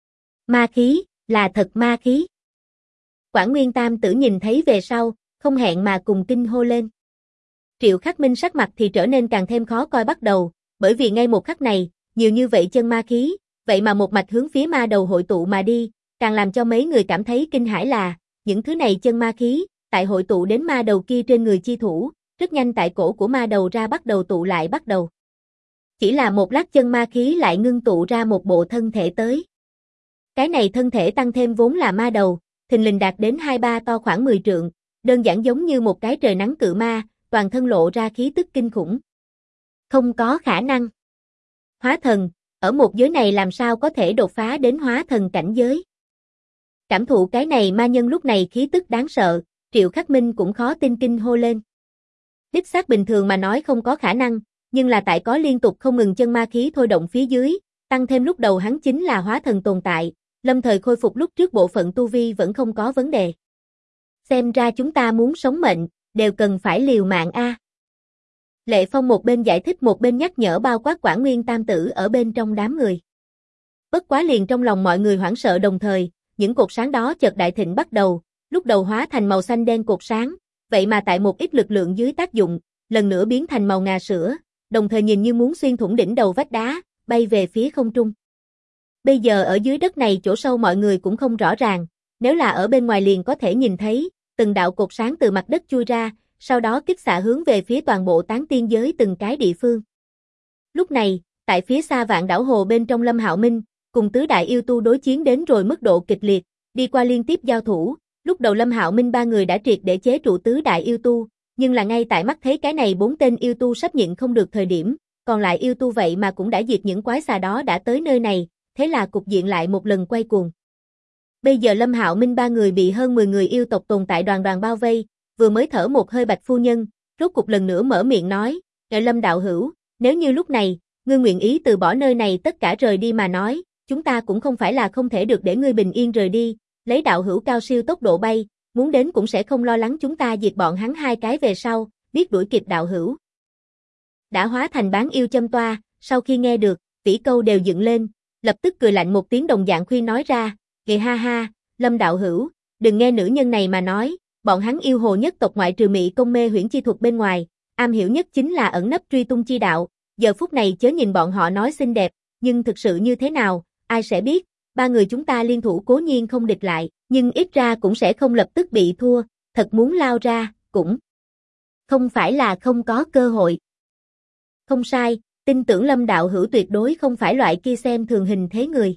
Ma khí, là thật ma khí. Quảng Nguyên Tam Tử nhìn thấy về sau, không hẹn mà cùng kinh hô lên. Triệu Khắc Minh sắc mặt thì trở nên càng thêm khó coi bắt đầu, bởi vì ngay một khắc này, nhiều như vậy chân ma khí, vậy mà một mạch hướng phía ma đầu hội tụ mà đi, càng làm cho mấy người cảm thấy kinh hãi là, những thứ này chân ma khí, tại hội tụ đến ma đầu kia trên người chi thủ, rất nhanh tại cổ của ma đầu ra bắt đầu tụ lại bắt đầu. Chỉ là một lát chân ma khí lại ngưng tụ ra một bộ thân thể tới. Cái này thân thể tăng thêm vốn là ma đầu, thình lình đạt đến 2-3 to khoảng 10 trượng, đơn giản giống như một cái trời nắng cự ma, toàn thân lộ ra khí tức kinh khủng. Không có khả năng. Hóa thần, ở một giới này làm sao có thể đột phá đến hóa thần cảnh giới. Cảm thụ cái này ma nhân lúc này khí tức đáng sợ, Triệu Khắc Minh cũng khó tin kinh hô lên. Đích xác bình thường mà nói không có khả năng, nhưng là tại có liên tục không ngừng chân ma khí thôi động phía dưới, tăng thêm lúc đầu hắn chính là hóa thần tồn tại, lâm thời khôi phục lúc trước bộ phận tu vi vẫn không có vấn đề. Xem ra chúng ta muốn sống mệnh, đều cần phải liều mạng a. Lệ Phong một bên giải thích một bên nhắc nhở bao quát Quảng Nguyên Tam Tử ở bên trong đám người. Bất quá liền trong lòng mọi người hoảng sợ đồng thời, những cột sáng đó chợt đại thịnh bắt đầu, lúc đầu hóa thành màu xanh đen cột sáng, vậy mà tại một ít lực lượng dưới tác dụng, lần nữa biến thành màu ngà sữa, đồng thời nhìn như muốn xuyên thủng đỉnh đầu vách đá, bay về phía không trung. Bây giờ ở dưới đất này chỗ sâu mọi người cũng không rõ ràng, nếu là ở bên ngoài liền có thể nhìn thấy, từng đạo cột sáng từ mặt đất chui ra, sau đó kích xạ hướng về phía toàn bộ tán tiên giới từng cái địa phương. Lúc này, tại phía xa Vạn Đảo Hồ bên trong Lâm Hạo Minh, cùng tứ đại yêu tu đối chiến đến rồi mức độ kịch liệt, đi qua liên tiếp giao thủ, lúc đầu Lâm Hạo Minh ba người đã triệt để chế trụ tứ đại yêu tu, nhưng là ngay tại mắt thấy cái này 4 tên yêu tu sắp nhịn không được thời điểm, còn lại yêu tu vậy mà cũng đã diệt những quái xà đó đã tới nơi này, thế là cục diện lại một lần quay cuồng. Bây giờ Lâm Hạo Minh ba người bị hơn 10 người yêu tộc tồn tại đoàn bao vây, vừa mới thở một hơi Bạch phu nhân, rốt cục lần nữa mở miệng nói, Lâm đạo hữu, nếu như lúc này, ngươi nguyện ý từ bỏ nơi này tất cả rời đi mà nói, chúng ta cũng không phải là không thể được để ngươi bình yên rời đi, lấy đạo hữu cao siêu tốc độ bay, muốn đến cũng sẽ không lo lắng chúng ta diệt bọn hắn hai cái về sau, biết đuổi kịp đạo hữu. Đã hóa thành bán yêu châm toa, sau khi nghe được, vĩ câu đều dựng lên, lập tức cười lạnh một tiếng đồng dạng khuyên nói ra, kìa ha ha, Lâm đạo hữu, đừng nghe nữ nhân này mà nói, bọn hắn yêu hồ nhất tộc ngoại trừ mị công mê huyễn chi thuật bên ngoài, am hiểu nhất chính là ẩn nấp truy tung chi đạo, giờ phút này chớ nhìn bọn họ nói xinh đẹp, nhưng thực sự như thế nào, ai sẽ biết, ba người chúng ta liên thủ cố nhiên không địch lại, nhưng ít ra cũng sẽ không lập tức bị thua, thật muốn lao ra, cũng không phải là không có cơ hội. Không sai, tin tưởng Lâm đạo hữu tuyệt đối không phải loại kia xem thường hình thế người.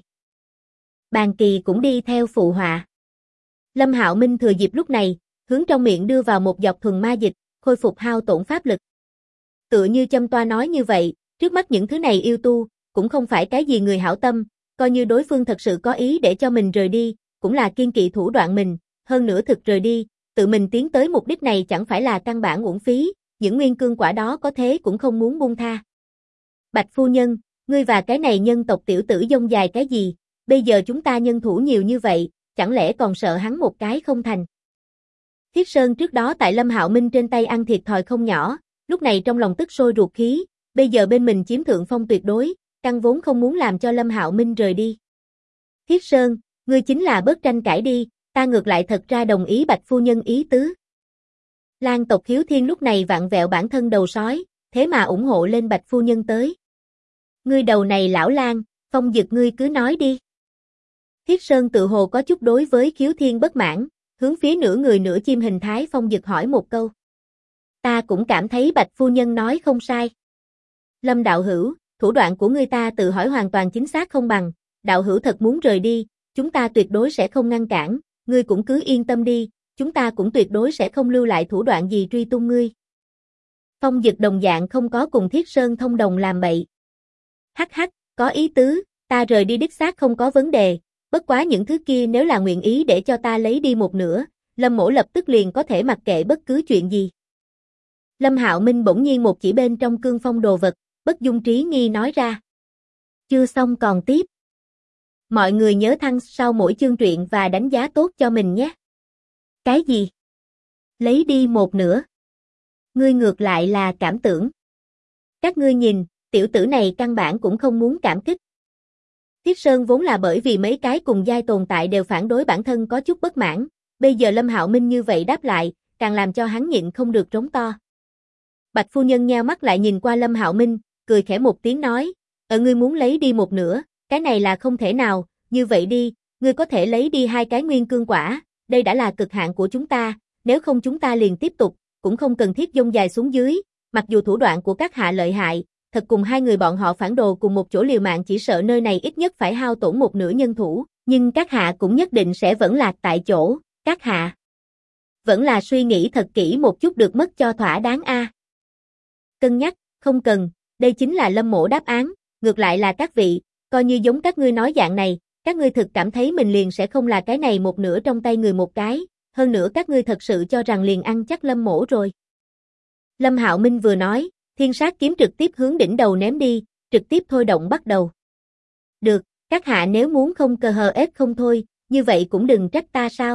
Bàn Kỳ cũng đi theo phụ họa. Lâm Hạo Minh thừa dịp lúc này, hướng trong miệng đưa vào một giọt thuần ma dịch, khôi phục hao tổn pháp lực. Tựa như châm toa nói như vậy, trước mắt những thứ này yêu tu, cũng không phải cái gì người hảo tâm, coi như đối phương thật sự có ý để cho mình rời đi, cũng là kiên kỵ thủ đoạn mình, hơn nữa thực rời đi, tự mình tiến tới mục đích này chẳng phải là căn bản uổng phí, những nguyên cương quả đó có thế cũng không muốn buông tha. Bạch phu nhân, ngươi và cái này nhân tộc tiểu tử dông dài cái gì, bây giờ chúng ta nhân thủ nhiều như vậy, chẳng lẽ còn sợ hắn một cái không thành. Thiết Sơn trước đó tại Lâm Hạo Minh trên tay ăn thiệt thòi không nhỏ, lúc này trong lòng tức sôi ruột khí, bây giờ bên mình chiếm thượng phong tuyệt đối, căn vốn không muốn làm cho Lâm Hạo Minh rời đi. Thiết Sơn, ngươi chính là bớt tranh cãi đi, ta ngược lại thật ra đồng ý Bạch phu nhân ý tứ. Lan tộc Hiếu Thiên lúc này vặn vẹo bản thân đầu sói, thế mà ủng hộ lên Bạch phu nhân tới. Ngươi đầu này lão Lan, Phong Dực ngươi cứ nói đi. Thiết Sơn tự hồ có chút đối với Hiếu Thiên bất mãn, hướng phía nửa người nửa chim hình thái Phong Dực hỏi một câu. Ta cũng cảm thấy Bạch phu nhân nói không sai. Lâm đạo hữu, thủ đoạn của ngươi ta tự hỏi hoàn toàn chính xác không bằng, đạo hữu thật muốn rời đi, chúng ta tuyệt đối sẽ không ngăn cản, ngươi cũng cứ yên tâm đi, chúng ta cũng tuyệt đối sẽ không lưu lại thủ đoạn gì truy tung ngươi. Phong Dực đồng dạng không có cùng Thiết Sơn thông đồng làm bậy. Hắc hắc, có ý tứ, ta rời đi đích xác không có vấn đề, bất quá những thứ kia nếu là nguyện ý để cho ta lấy đi một nửa, Lâm mỗ lập tức liền có thể mặc kệ bất cứ chuyện gì. Lâm Hạo Minh bỗng nhiên một chỉ bên trong cương phong đồ vật, bất dung trí nghi nói ra. Chưa xong còn tiếp. Mọi người nhớ thăng sau mỗi chương truyện và đánh giá tốt cho mình nhé. Cái gì? Lấy đi một nửa. Ngươi ngược lại là cảm tưởng. Các ngươi nhìn, tiểu tử này căn bản cũng không muốn cảm kích. Thiết Sơn vốn là bởi vì mấy cái cùng giai tồn tại đều phản đối bản thân có chút bất mãn, bây giờ Lâm Hạo Minh như vậy đáp lại, càng làm cho hắn nhịn không được trống to. Bạch phu nhân nheo mắt lại nhìn qua Lâm Hạo Minh, cười khẽ một tiếng nói, ngươi muốn lấy đi một nửa, cái này là không thể nào, như vậy đi, ngươi có thể lấy đi 2 cái nguyên cương quả, đây đã là cực hạn của chúng ta, nếu không chúng ta liền tiếp tục, cũng không cần thiết dông dài xuống dưới, mặc dù thủ đoạn của các hạ lợi hại, thật cùng 2 người bọn họ phản đồ cùng một chỗ liều mạng chỉ sợ nơi này ít nhất phải hao tổn một nửa nhân thủ, nhưng các hạ cũng nhất định sẽ vẫn lạc tại chỗ, các hạ. Vẫn là suy nghĩ thật kỹ một chút được mất cho thỏa đáng a. Cân nhắc, không cần, đây chính là Lâm mỗ đáp án, ngược lại là các vị, coi như giống các ngươi nói dạng này, các ngươi thực cảm thấy mình liền sẽ không là cái này một nửa trong tay người một cái, hơn nữa các ngươi thật sự cho rằng liền ăn chắc Lâm mỗ rồi. Lâm Hạo Minh vừa nói, thiên sát kiếm trực tiếp hướng đỉnh đầu ném đi, trực tiếp thôi động bắt đầu. Được, các hạ nếu muốn không cờ hờ ép không thôi, như vậy cũng đừng trách ta sao.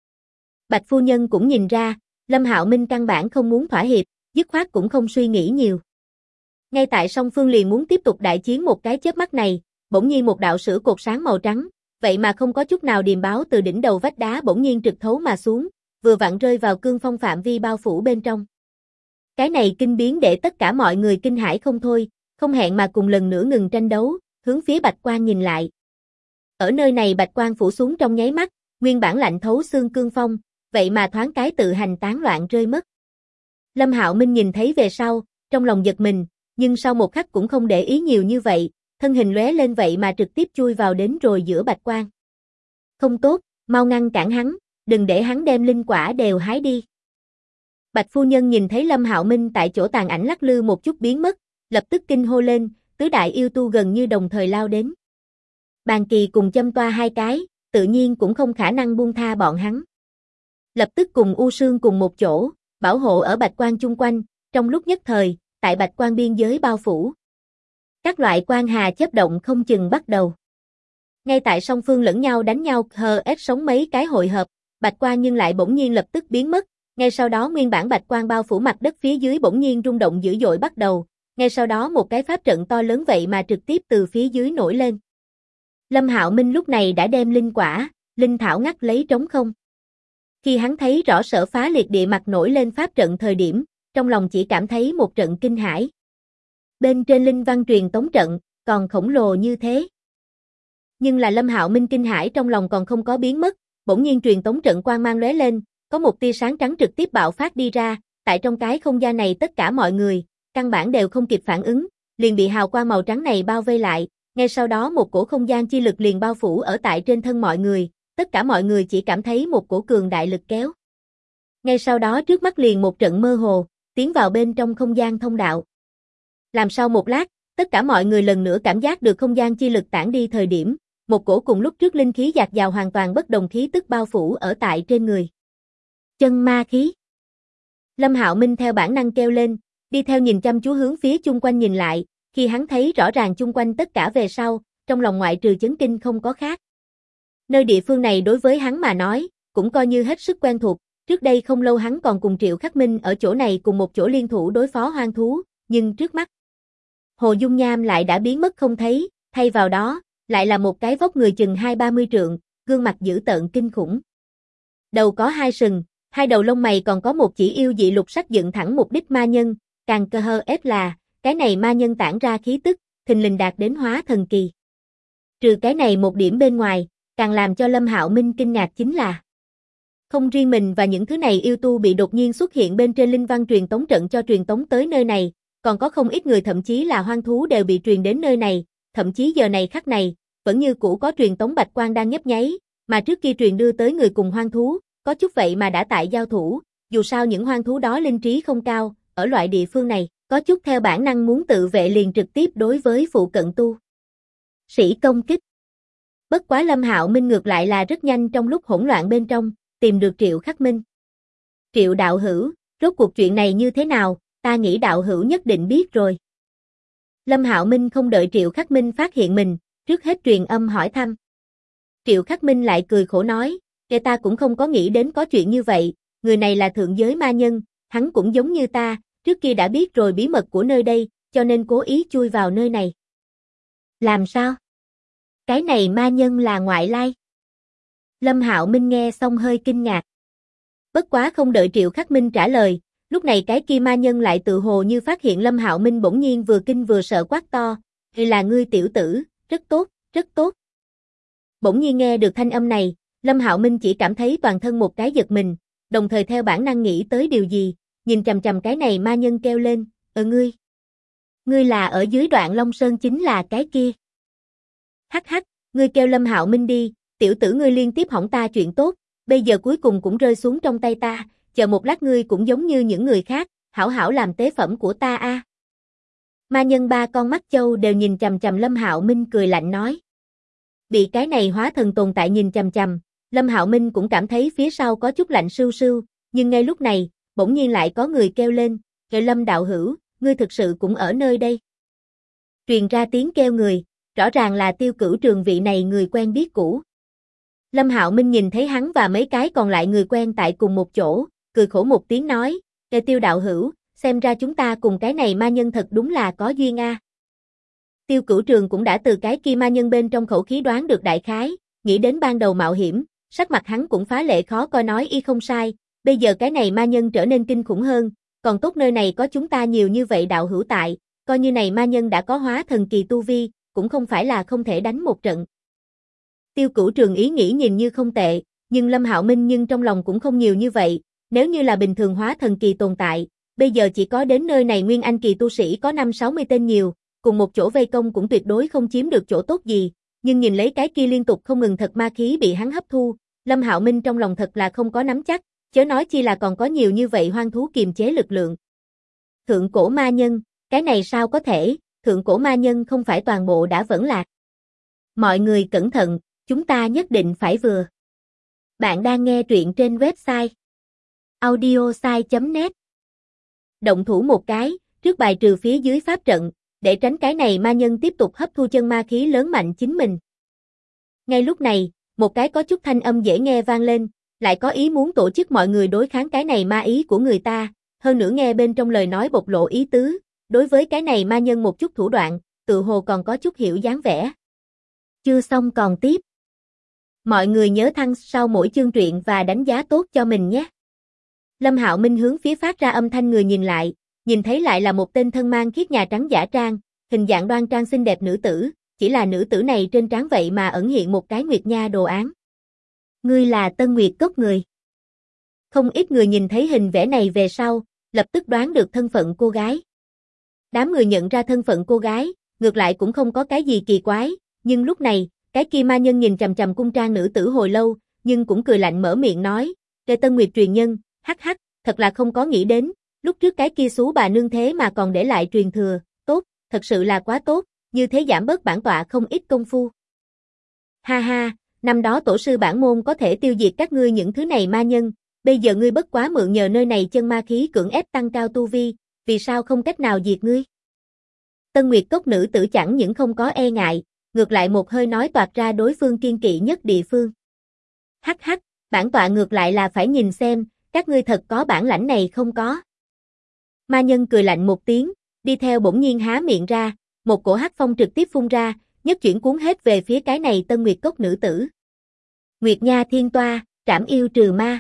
Bạch phu nhân cũng nhìn ra, Lâm Hạo Minh căn bản không muốn thỏa hiệp, dứt khoát cũng không suy nghĩ nhiều. Ngay tại song phương liền muốn tiếp tục đại chiến một cái chớp mắt này, bỗng nhiên một đạo sữa cột sáng màu trắng, vậy mà không có chút nào điềm báo từ đỉnh đầu vách đá bỗng nhiên trực thấu mà xuống, vừa vặn rơi vào cương phong phạm vi bao phủ bên trong. Cái này kinh biến để tất cả mọi người kinh hãi không thôi, không hẹn mà cùng lần nữa ngừng tranh đấu, hướng phía bạch quang nhìn lại. Ở nơi này bạch quang phủ xuống trong nháy mắt, nguyên bản lạnh thấu xương cương phong, vậy mà thoáng cái tự hành tán loạn rơi mất. Lâm Hạo Minh nhìn thấy về sau, trong lòng giật mình, nhưng sau một khắc cũng không để ý nhiều như vậy, thân hình lóe lên vậy mà trực tiếp chui vào đến rồi giữa bạch quang. Không tốt, mau ngăn cản hắn, đừng để hắn đem linh quả đều hái đi. Bạch phu nhân nhìn thấy Lâm Hạo Minh tại chỗ tàn ảnh lắc lư một chút biến mất, lập tức kinh hô lên, tứ đại yêu tu gần như đồng thời lao đến. Bàn Kỳ cùng châm toa 2 cái, tự nhiên cũng không khả năng buông tha bọn hắn. Lập tức cùng U Sương cùng một chỗ, bảo hộ ở bạch quang chung quanh, trong lúc nhất thời, tại bạch quang biên giới bao phủ. Các loại quang hà chớp động không chừng bắt đầu. Ngay tại song phương lẫn nhau đánh nhau HS sống mấy cái hội hợp, bạch quang nhưng lại bỗng nhiên lập tức biến mất, ngay sau đó nguyên bản bạch quang bao phủ mặt đất phía dưới bỗng nhiên rung động dữ dội bắt đầu, ngay sau đó một cái pháp trận to lớn vậy mà trực tiếp từ phía dưới nổi lên. Lâm Hạo Minh lúc này đã đem linh quả, linh thảo ngắt lấy trống không. Khi hắn thấy rõ sở phá liệt địa mặt nổi lên pháp trận thời điểm, trong lòng chỉ cảm thấy một trận kinh hãi. Bên trên linh văn truyền tống trận, còn khổng lồ như thế. Nhưng là Lâm Hạo Minh kinh hãi trong lòng còn không có biến mất, bỗng nhiên truyền tống trận quang mang lóe lên, có một tia sáng trắng trực tiếp bạo phát đi ra, tại trong cái không gian này tất cả mọi người, căn bản đều không kịp phản ứng, liền bị hào quang màu trắng này bao vây lại, ngay sau đó một cổ không gian chi lực liền bao phủ ở tại trên thân mọi người, tất cả mọi người chỉ cảm thấy một cổ cường đại lực kéo. Ngay sau đó trước mắt liền một trận mơ hồ, tiến vào bên trong không gian thông đạo. Làm sau một lát, tất cả mọi người lần nữa cảm giác được không gian chi lực tản đi thời điểm, một cổ cùng lúc trước linh khí dạt dào hoàn toàn bất đồng khí tức bao phủ ở tại trên người. Chân ma khí. Lâm Hạo Minh theo bản năng kêu lên, đi theo nhìn chăm chú hướng phía chung quanh nhìn lại, khi hắn thấy rõ ràng chung quanh tất cả về sau, trong lòng ngoại trừ chấn kinh không có khác. Nơi địa phương này đối với hắn mà nói, cũng coi như hết sức quen thuộc, trước đây không lâu hắn còn cùng Triệu Khắc Minh ở chỗ này cùng một chỗ liên thủ đối phó hoang thú, nhưng trước mắt, Hồ Dung Nham lại đã biến mất không thấy, thay vào đó, lại là một cái vóc người chừng 20-30 trượng, gương mặt dữ tợn kinh khủng. Đầu có 2 sừng, 2 đầu lông mày còn có một chỉ yêu dị lục sắc dựng thẳng mục đích ma nhân, càng cơ hơ ép là, cái này ma nhân tản ra khí tức, thình lình đạt đến hóa thần kỳ. Trừ cái này một điểm bên ngoài, càng làm cho Lâm Hạo Minh kinh ngạc chính là không riêng mình và những thứ này yêu tu bị đột nhiên xuất hiện bên trên linh văn truyền tống trận cho truyền tống tới nơi này, còn có không ít người thậm chí là hoang thú đều bị truyền đến nơi này, thậm chí giờ này khắc này, vẫn như cũ có truyền tống bạch quang đang nhấp nháy, mà trước kia truyền đưa tới người cùng hoang thú, có chút vậy mà đã tại giao thủ, dù sao những hoang thú đó linh trí không cao, ở loại địa phương này, có chút theo bản năng muốn tự vệ liền trực tiếp đối với phụ cận tu sĩ công kích. Bất quá Lâm Hạo Minh ngược lại là rất nhanh trong lúc hỗn loạn bên trong, tìm được Triệu Khắc Minh. Triệu đạo hữu, rốt cuộc chuyện này như thế nào, ta nghĩ đạo hữu nhất định biết rồi. Lâm Hạo Minh không đợi Triệu Khắc Minh phát hiện mình, trước hết truyền âm hỏi thăm. Triệu Khắc Minh lại cười khổ nói, ta cũng không có nghĩ đến có chuyện như vậy, người này là thượng giới ma nhân, hắn cũng giống như ta, trước kia đã biết rồi bí mật của nơi đây, cho nên cố ý chui vào nơi này. Làm sao? Cái này ma nhân là ngoại lai. Lâm Hạo Minh nghe xong hơi kinh ngạc. Bất quá không đợi Triệu Khắc Minh trả lời, lúc này cái kia ma nhân lại tự hồ như phát hiện Lâm Hạo Minh bỗng nhiên vừa kinh vừa sợ quát to, là ngươi tiểu tử, rất tốt, rất tốt. Bỗng nhiên nghe được thanh âm này, Lâm Hạo Minh chỉ cảm thấy toàn thân một cái giật mình, đồng thời theo bản năng nghĩ tới điều gì, nhìn chằm chằm cái này ma nhân kêu lên, ngươi là ở dưới Đoạn Long Sơn chính là cái kia. Hắc hắc, ngươi kêu Lâm Hạo Minh đi, tiểu tử ngươi liên tiếp hỏng ta chuyện tốt, bây giờ cuối cùng cũng rơi xuống trong tay ta, chờ một lát ngươi cũng giống như những người khác, hảo hảo làm tế phẩm của ta a. Ma nhân ba con mắt châu đều nhìn chằm chằm Lâm Hạo Minh cười lạnh nói. Bị cái này hóa thần tồn tại nhìn chằm chằm, Lâm Hạo Minh cũng cảm thấy phía sau có chút lạnh sưu sưu, nhưng ngay lúc này, bỗng nhiên lại có người kêu lên, Lâm đạo hữu, ngươi thực sự cũng ở nơi đây. Truyền ra tiếng kêu người, rõ ràng là Tiêu Cửu Trường vị này người quen biết cũ. Lâm Hạo Minh nhìn thấy hắn và mấy cái còn lại người quen tại cùng một chỗ, cười khổ một tiếng nói, Tiêu đạo hữu, xem ra chúng ta cùng cái này ma nhân thật đúng là có duyên a. Tiêu Cửu Trường cũng đã từ cái kia ma nhân bên trong khẩu khí đoán được đại khái, nghĩ đến ban đầu mạo hiểm, sắc mặt hắn cũng phá lệ khó coi nói y không sai, bây giờ cái này ma nhân trở nên kinh khủng hơn, còn tốt nơi này có chúng ta nhiều như vậy đạo hữu tại, coi như này ma nhân đã có hóa thần kỳ tu vi, cũng không phải là không thể đánh một trận. Tiêu Cửu Trường ý nghĩ nhìn như không tệ, nhưng Lâm Hạo Minh nhưng trong lòng cũng không nhiều như vậy, nếu như là bình thường hóa thần kỳ tồn tại, bây giờ chỉ có đến nơi này nguyên anh kỳ tu sĩ có 5-60 tên nhiều, cùng một chỗ vây công cũng tuyệt đối không chiếm được chỗ tốt gì, nhưng nhìn lấy cái kia liên tục không ngừng thật ma khí bị hắn hấp thu, Lâm Hạo Minh trong lòng thật là không có nắm chắc, chớ nói chi là còn có nhiều như vậy hoang thú kiềm chế lực lượng. Thượng cổ ma nhân, cái này sao có thể, thượng cổ ma nhân không phải toàn bộ đã vẫn lạc. Mọi người cẩn thận, chúng ta nhất định phải vừa. Bạn đang nghe truyện trên website audiosai.net. Động thủ một cái, trước bài trừ phía dưới pháp trận, để tránh cái này ma nhân tiếp tục hấp thu chân ma khí lớn mạnh chính mình. Ngay lúc này, một cái có chút thanh âm dễ nghe vang lên, lại có ý muốn tổ chức mọi người đối kháng cái này ma ý của người ta, hơn nữa nghe bên trong lời nói bộc lộ ý tứ, đối với cái này ma nhân một chút thủ đoạn, tự hồ còn có chút hiểu dáng vẻ. Chưa xong còn tiếp. Mọi người nhớ thăng sau mỗi chương truyện và đánh giá tốt cho mình nhé. Lâm Hạo Minh hướng phía phát ra âm thanh người nhìn lại, nhìn thấy lại là một tên thân mang khiết nhà trắng giả trang, hình dạng đoan trang xinh đẹp nữ tử, chỉ là nữ tử này trên trán vậy mà ẩn hiện một cái nguyệt nha đồ án. Ngươi là Tân Nguyệt Cốc người. Không ít người nhìn thấy hình vẽ này về sau, lập tức đoán được thân phận cô gái. Đám người nhận ra thân phận cô gái, ngược lại cũng không có cái gì kỳ quái, nhưng lúc này, cái kia ma nhân nhìn chằm chằm cung trang nữ tử hồi lâu, nhưng cũng cười lạnh mở miệng nói, Tân Nguyệt truyền nhân, hắc hắc, thật là không có nghĩ đến, lúc trước cái kia xú bà nương thế mà còn để lại truyền thừa, tốt, thật sự là quá tốt, như thế giảm bớt bản tọa không ít công phu. Ha ha, năm đó tổ sư bản môn có thể tiêu diệt các ngươi những thứ này ma nhân, bây giờ ngươi bất quá mượn nhờ nơi này chân ma khí cưỡng ép tăng cao tu vi, vì sao không cách nào diệt ngươi? Tân Nguyệt Cốc nữ tử chẳng những không có e ngại, ngược lại một hơi nói toạc ra đối phương kiên kỵ nhất địa phương. Hắc hắc, bản tọa ngược lại là phải nhìn xem, các ngươi thật có bản lãnh này không có. Ma nhân cười lạnh một tiếng, đi theo bỗng nhiên há miệng ra, một cổ hắc phong trực tiếp phun ra, nhất chuyển cuốn hết về phía cái này Tân Nguyệt Cốc nữ tử. Nguyệt Nha Thiên Toa, trảm yêu trừ ma.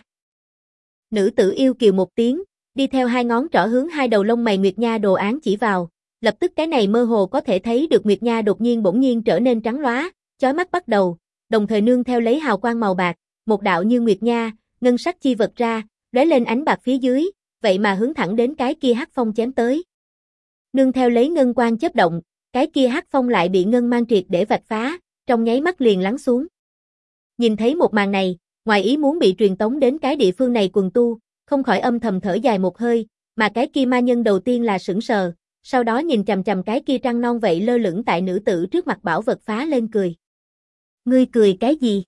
Nữ tử yêu kiều một tiếng, đi theo hai ngón trỏ hướng hai đầu lông mày Nguyệt Nha đồ án chỉ vào, lập tức cái này mơ hồ có thể thấy được Nguyệt Nha đột nhiên bỗng nhiên trở nên trắng lóa, chói mắt bắt đầu, đồng thời nương theo lấy hào quang màu bạc, một đạo như Nguyệt Nha, ngân sắc chi vật ra, lóe lên ánh bạc phía dưới, vậy mà hướng thẳng đến cái kia hắc phong chém tới. Nương theo lấy ngân quang chớp động, cái kia hắc phong lại bị ngân mang triệt để vạch phá, trong nháy mắt liền lắng xuống. Nhìn thấy một màn này, ngoài ý muốn bị truyền tống đến cái địa phương này quần tu, không khỏi âm thầm thở dài một hơi, mà cái kia ma nhân đầu tiên là sững sờ, sau đó nhìn chằm chằm cái kia trăng non vậy lơ lửng tại nữ tử trước mặt bảo vật phá lên cười. Ngươi cười cái gì?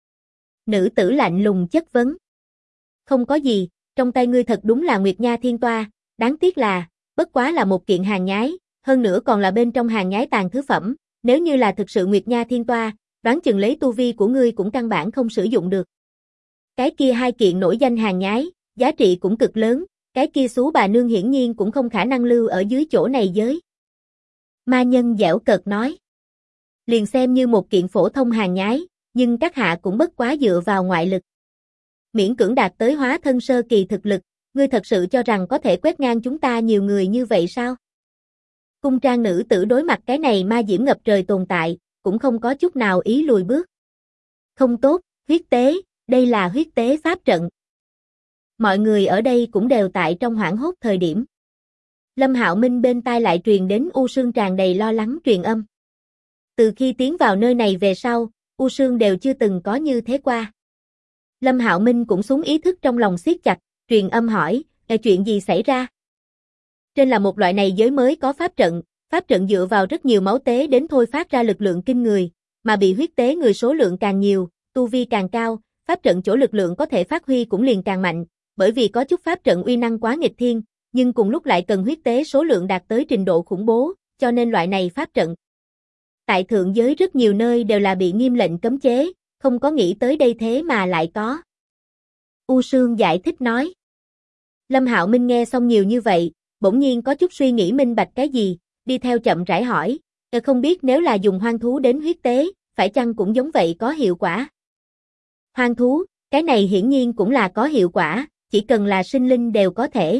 Nữ tử lạnh lùng chất vấn. Không có gì, trong tay ngươi thật đúng là Nguyệt Nha Thiên Toa, đáng tiếc là, bất quá là một kiện hàng nhái, hơn nữa còn là bên trong hàng nhái tàn thứ phẩm, nếu như là thực sự Nguyệt Nha Thiên Toa, đoán chừng lấy tu vi của ngươi cũng căn bản không sử dụng được. Cái kia hai kiện nổi danh hàng nhái, giá trị cũng cực lớn, cái kia xú bà nương hiển nhiên cũng không khả năng lưu ở dưới chỗ này giới. Ma nhân giễu cợt nói. Liền xem như một kiện phổ thông hàng nhái, nhưng các hạ cũng bất quá dựa vào ngoại lực. Miễn cưỡng đạt tới hóa thân sơ kỳ thực lực, ngươi thật sự cho rằng có thể quét ngang chúng ta nhiều người như vậy sao? Cung trang nữ tử đối mặt cái này ma diễm ngập trời tồn tại, cũng không có chút nào ý lùi bước. Không tốt, huyết tế, đây là huyết tế pháp trận. Mọi người ở đây cũng đều tại trong hoảng hốt thời điểm. Lâm Hạo Minh bên tai lại truyền đến U Sương tràn đầy lo lắng truyền âm. Từ khi tiến vào nơi này về sau, U Sương đều chưa từng có như thế qua. Lâm Hạo Minh cũng xuống ý thức trong lòng siết chặt, truyền âm hỏi, chuyện gì xảy ra? Trên là một loại này giới mới có pháp trận dựa vào rất nhiều máu tế đến thôi phát ra lực lượng kinh người, mà bị huyết tế người số lượng càng nhiều, tu vi càng cao, pháp trận chỗ lực lượng có thể phát huy cũng liền càng mạnh, bởi vì có chút pháp trận uy năng quá nghịch thiên, nhưng cùng lúc lại cần huyết tế số lượng đạt tới trình độ khủng bố, cho nên loại này pháp trận tại thượng giới rất nhiều nơi đều là bị nghiêm lệnh cấm chế, không có nghĩ tới đây thế mà lại có. U Sương giải thích nói. Lâm Hạo Minh nghe xong nhiều như vậy, bỗng nhiên có chút suy nghĩ minh bạch cái gì, đi theo chậm rãi hỏi, không biết nếu là dùng hoang thú đến huyết tế, phải chăng cũng giống vậy có hiệu quả? Hoang thú, cái này hiển nhiên cũng là có hiệu quả, chỉ cần là sinh linh đều có thể.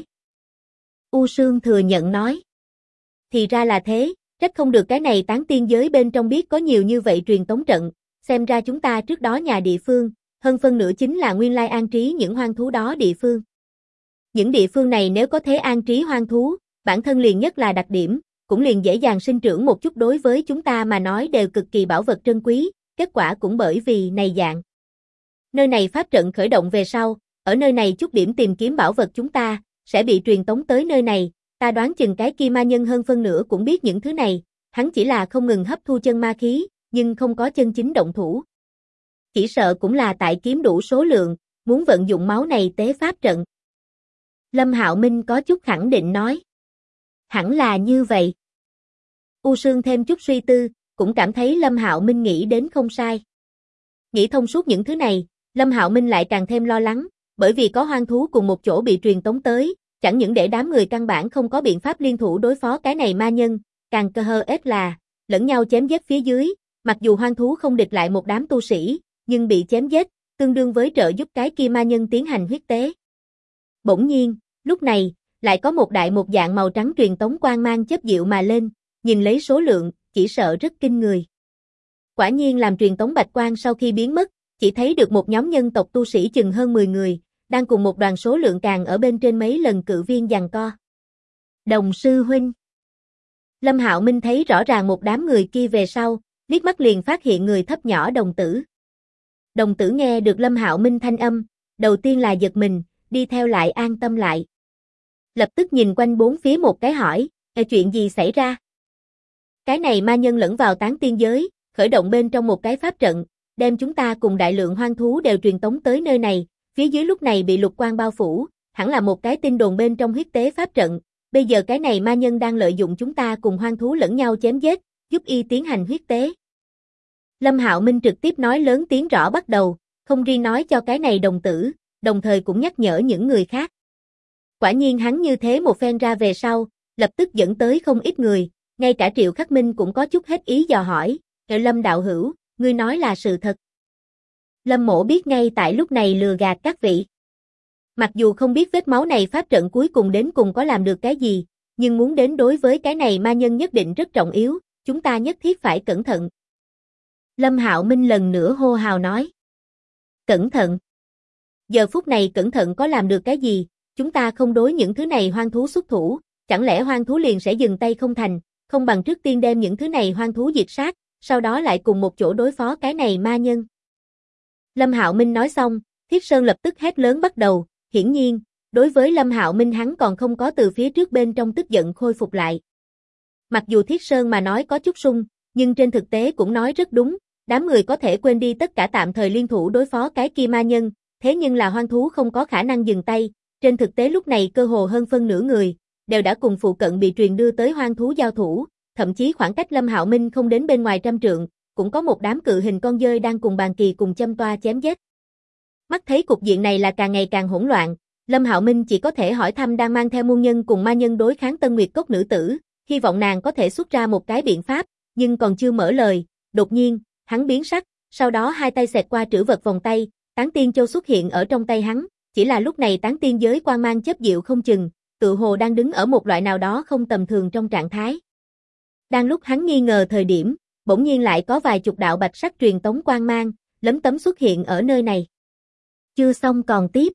U Sương thừa nhận nói. Thì ra là thế, trách không được cái này tán tiên giới bên trong biết có nhiều như vậy truyền tống trận, xem ra chúng ta trước đó nhà địa phương, hơn phân nửa chính là nguyên lai an trí những hoang thú đó địa phương. Những địa phương này nếu có thể an trí hoang thú, bản thân liền nhất là đặc điểm, cũng liền dễ dàng sinh trưởng một chút đối với chúng ta mà nói đều cực kỳ bảo vật trân quý, kết quả cũng bởi vì này dạng. Nơi này pháp trận khởi động về sau, ở nơi này chút điểm tìm kiếm bảo vật chúng ta, sẽ bị truyền tống tới nơi này, ta đoán chừng cái kia ma nhân hơn phân nửa cũng biết những thứ này, hắn chỉ là không ngừng hấp thu chân ma khí, nhưng không có chân chính động thủ. Chỉ sợ cũng là tại kiếm đủ số lượng, muốn vận dụng máu này tế pháp trận. Lâm Hạo Minh có chút khẳng định nói. Hẳn là như vậy. U Sương thêm chút suy tư, cũng cảm thấy Lâm Hạo Minh nghĩ đến không sai. Nghĩ thông suốt những thứ này, Lâm Hạo Minh lại càng thêm lo lắng, bởi vì có hoang thú cùng một chỗ bị truyền tống tới, chẳng những để đám người căn bản không có biện pháp liên thủ đối phó cái này ma nhân, càng cơ hơ ết là, lẫn nhau chém giết phía dưới, mặc dù hoang thú không địch lại một đám tu sĩ, nhưng bị chém giết, tương đương với trợ giúp cái kia ma nhân tiến hành huyết tế. Bỗng nhiên, lúc này, lại có một đại một dạng màu trắng truyền tống quang mang chớp diệu mà lên, nhìn lấy số lượng, chỉ sợ rất kinh người. Quả nhiên làm truyền tống bạch quang sau khi biến mất, chỉ thấy được một nhóm nhân tộc tu sĩ chừng hơn 10 người, đang cùng một đoàn số lượng càng ở bên trên mấy lần cự viên giằng co. Đồng sư huynh. Lâm Hạo Minh thấy rõ ràng một đám người kia về sau, liếc mắt liền phát hiện người thấp nhỏ đồng tử. Đồng tử nghe được Lâm Hạo Minh thanh âm, đầu tiên là giật mình, đi theo lại an tâm lại. Lập tức nhìn quanh bốn phía một cái hỏi, chuyện gì xảy ra? Cái này ma nhân lẫn vào tán tiên giới, khởi động bên trong một cái pháp trận, đem chúng ta cùng đại lượng hoang thú đều truyền tống tới nơi này, phía dưới lúc này bị lục quang bao phủ, hẳn là một cái tin đồn bên trong huyết tế pháp trận, bây giờ cái này ma nhân đang lợi dụng chúng ta cùng hoang thú lẫn nhau chém giết, giúp y tiến hành huyết tế. Lâm Hạo Minh trực tiếp nói lớn tiếng rõ bắt đầu, không riêng nói cho cái này đồng tử, đồng thời cũng nhắc nhở những người khác. Quả nhiên hắn như thế một phen ra về sau, lập tức dẫn tới không ít người, ngay cả Triệu Khắc Minh cũng có chút hết ý dò hỏi, Lâm đạo hữu, ngươi nói là sự thật. Lâm Mỗ biết ngay tại lúc này lừa gạt các vị. Mặc dù không biết vết máu này pháp trận cuối cùng đến cùng có làm được cái gì, nhưng muốn đến đối với cái này ma nhân nhất định rất trọng yếu, chúng ta nhất thiết phải cẩn thận. Lâm Hạo Minh lần nữa hô hào nói. Cẩn thận. Giờ phút này cẩn thận có làm được cái gì, chúng ta không đối những thứ này hoang thú xuất thủ, chẳng lẽ hoang thú liền sẽ dừng tay không thành, không bằng trước tiên đem những thứ này hoang thú diệt sát, sau đó lại cùng một chỗ đối phó cái này ma nhân. Lâm Hạo Minh nói xong, Thiết Sơn lập tức hét lớn bắt đầu, hiển nhiên, đối với Lâm Hạo Minh hắn còn không có từ phía trước bên trong tức giận khôi phục lại. Mặc dù Thiết Sơn mà nói có chút sung, nhưng trên thực tế cũng nói rất đúng, đám người có thể quên đi tất cả tạm thời liên thủ đối phó cái kia ma nhân, thế nhưng là hoang thú không có khả năng dừng tay, trên thực tế lúc này cơ hồ hơn phân nửa người, đều đã cùng phụ cận bị truyền đưa tới hoang thú giao thủ, thậm chí khoảng cách Lâm Hạo Minh không đến bên ngoài 100 trượng, cũng có một đám cự hình con dơi đang cùng bàn kỳ cùng châm toa chém giết. Mắt thấy cục diện này là càng ngày càng hỗn loạn, Lâm Hạo Minh chỉ có thể hỏi thăm đang mang theo muôn nhân cùng ma nhân đối kháng Tân Nguyệt Cốc nữ tử, hy vọng nàng có thể xuất ra một cái biện pháp, nhưng còn chưa mở lời, đột nhiên, hắn biến sắc, sau đó hai tay xẹt qua trữ vật vòng tay, Tán Tiên Châu xuất hiện ở trong tay hắn, chỉ là lúc này Tán Tiên giới quang mang chớp diệu không chừng, tự hồ đang đứng ở một loại nào đó không tầm thường trong trạng thái. Đang lúc hắn nghi ngờ thời điểm, bỗng nhiên lại có vài chục đạo bạch sắc truyền tống quang mang, lấm tấm xuất hiện ở nơi này. Chưa xong còn tiếp.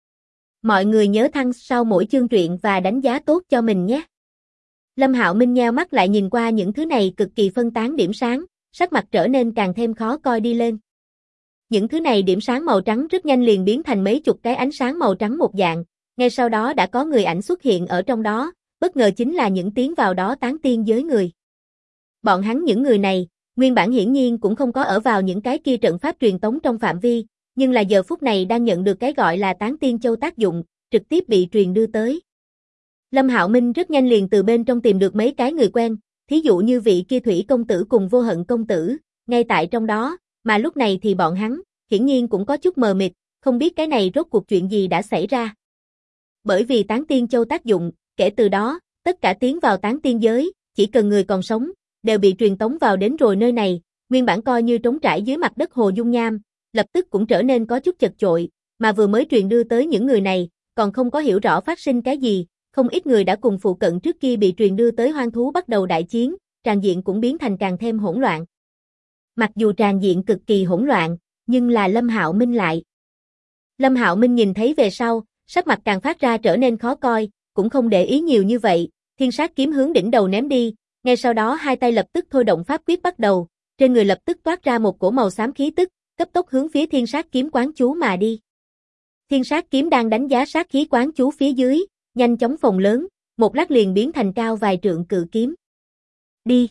Mọi người nhớ thăng sau mỗi chương truyện và đánh giá tốt cho mình nhé. Lâm Hạo Minh nheo mắt lại nhìn qua những thứ này cực kỳ phân tán điểm sáng, sắc mặt trở nên càng thêm khó coi đi lên. Những thứ này điểm sáng màu trắng rất nhanh liền biến thành mấy chục cái ánh sáng màu trắng một dạng, ngay sau đó đã có người ảnh xuất hiện ở trong đó, bất ngờ chính là những tiến vào đó tán tiên giới người. Bọn hắn những người này, nguyên bản hiển nhiên cũng không có ở vào những cái kia trận pháp truyền tống trong phạm vi, nhưng là giờ phút này đang nhận được cái gọi là Tán Tiên Châu tác dụng, trực tiếp bị truyền đưa tới. Lâm Hạo Minh rất nhanh liền từ bên trong tìm được mấy cái người quen, thí dụ như vị kia Thủy công tử cùng Vô Hận công tử, ngay tại trong đó, mà lúc này thì bọn hắn, hiển nhiên cũng có chút mờ mịt, không biết cái này rốt cuộc chuyện gì đã xảy ra. Bởi vì Tán Tiên Châu tác dụng, kể từ đó, tất cả tiến vào Tán Tiên giới, chỉ cần người còn sống, đều bị truyền tống vào đến rồi nơi này, nguyên bản coi như trống trải dưới mặt đất hồ dung nham, lập tức cũng trở nên có chút chật chội, mà vừa mới truyền đưa tới những người này, còn không có hiểu rõ phát sinh cái gì, không ít người đã cùng phụ cận trước kia bị truyền đưa tới hoang thú bắt đầu đại chiến, tràn diện cũng biến thành càng thêm hỗn loạn. Mặc dù tràn diện cực kỳ hỗn loạn, nhưng là Lâm Hạo Minh lại. Lâm Hạo Minh nhìn thấy về sau, sắc mặt càng phát ra trở nên khó coi, cũng không để ý nhiều như vậy, thiên sát kiếm hướng đỉnh đầu ném đi, ngay sau đó hai tay lập tức thôi động pháp quyết bắt đầu, trên người lập tức toát ra một cổ màu xám khí tức, cấp tốc hướng phía thiên sát kiếm quán chú mà đi. Thiên sát kiếm đang đánh giá sát khí quán chú phía dưới, nhanh chóng phồng lớn, một lát liền biến thành cao vài trượng cự kiếm. Đi!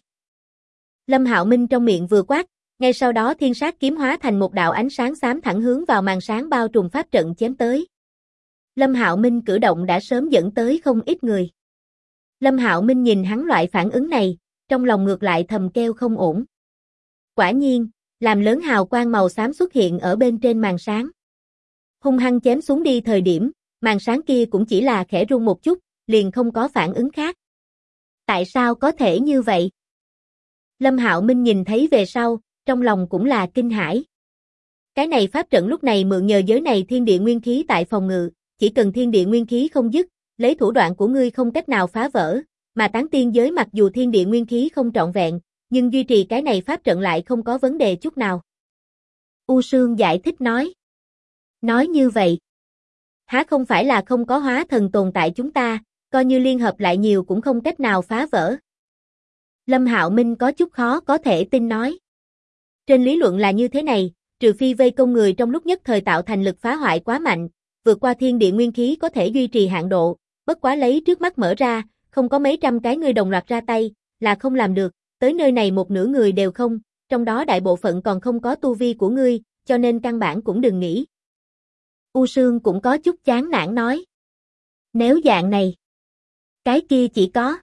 Lâm Hạo Minh trong miệng vừa quát, ngay sau đó thiên sát kiếm hóa thành một đạo ánh sáng xám thẳng hướng vào màn sáng bao trùm pháp trận chém tới. Lâm Hạo Minh cử động đã sớm dẫn tới không ít người. Lâm Hạo Minh nhìn hắn loại phản ứng này, trong lòng ngược lại thầm kêu không ổn. Quả nhiên, làm lớn hào quang màu xám xuất hiện ở bên trên màn sáng. Hung hăng chém xuống đi thời điểm, màn sáng kia cũng chỉ là khẽ rung một chút, liền không có phản ứng khác. Tại sao có thể như vậy? Lâm Hạo Minh nhìn thấy về sau, trong lòng cũng là kinh hãi. Cái này pháp trận lúc này mượn nhờ giới này thiên địa nguyên khí tại phòng ngự, chỉ cần thiên địa nguyên khí không dứt, lấy thủ đoạn của ngươi không cách nào phá vỡ, mà tán tiên giới mặc dù thiên địa nguyên khí không trọn vẹn, nhưng duy trì cái này pháp trận lại không có vấn đề chút nào. U Sương giải thích nói. Nói như vậy, há không phải là không có hóa thần tồn tại chúng ta, coi như liên hợp lại nhiều cũng không cách nào phá vỡ. Lâm Hạo Minh có chút khó có thể tin nói. Trên lý luận là như thế này, trừ phi vây công người trong lúc nhất thời tạo thành lực phá hoại quá mạnh, vượt qua thiên địa nguyên khí có thể duy trì hạn độ, bất quá lấy trước mắt mở ra, không có mấy trăm cái người đồng loạt ra tay, là không làm được, tới nơi này một nửa người đều không, trong đó đại bộ phận còn không có tu vi của ngươi, cho nên căn bản cũng đừng nghĩ. U Sương cũng có chút chán nản nói. Nếu dạng này, cái kia chỉ có.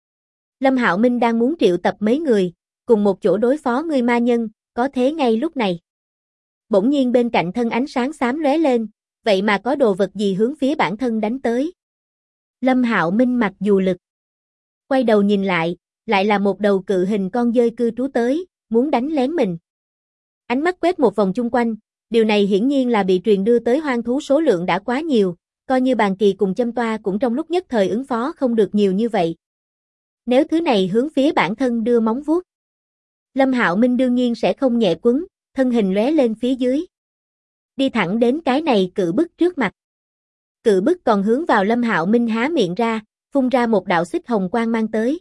Lâm Hạo Minh đang muốn triệu tập mấy người, cùng một chỗ đối phó ngươi ma nhân, có thế ngay lúc này. Bỗng nhiên bên cạnh thân ánh sáng xám lóe lên, vậy mà có đồ vật gì hướng phía bản thân đánh tới. Lâm Hạo Minh mặc dù lực. Quay đầu nhìn lại là một đầu cự hình con dơi cư trú tới, muốn đánh lén mình. Ánh mắt quét một vòng chung quanh, điều này hiển nhiên là bị truyền đưa tới hoang thú số lượng đã quá nhiều, coi như bàn kỳ cùng châm toa cũng trong lúc nhất thời ứng phó không được nhiều như vậy. Nếu thứ này hướng phía bản thân đưa móng vuốt, Lâm Hạo Minh đương nhiên sẽ không nhẹ quấn, thân hình lóe lên phía dưới. Đi thẳng đến cái này cự bức trước mặt. Cự bức còn hướng vào Lâm Hạo Minh há miệng ra, phun ra một đạo xích hồng quang mang tới.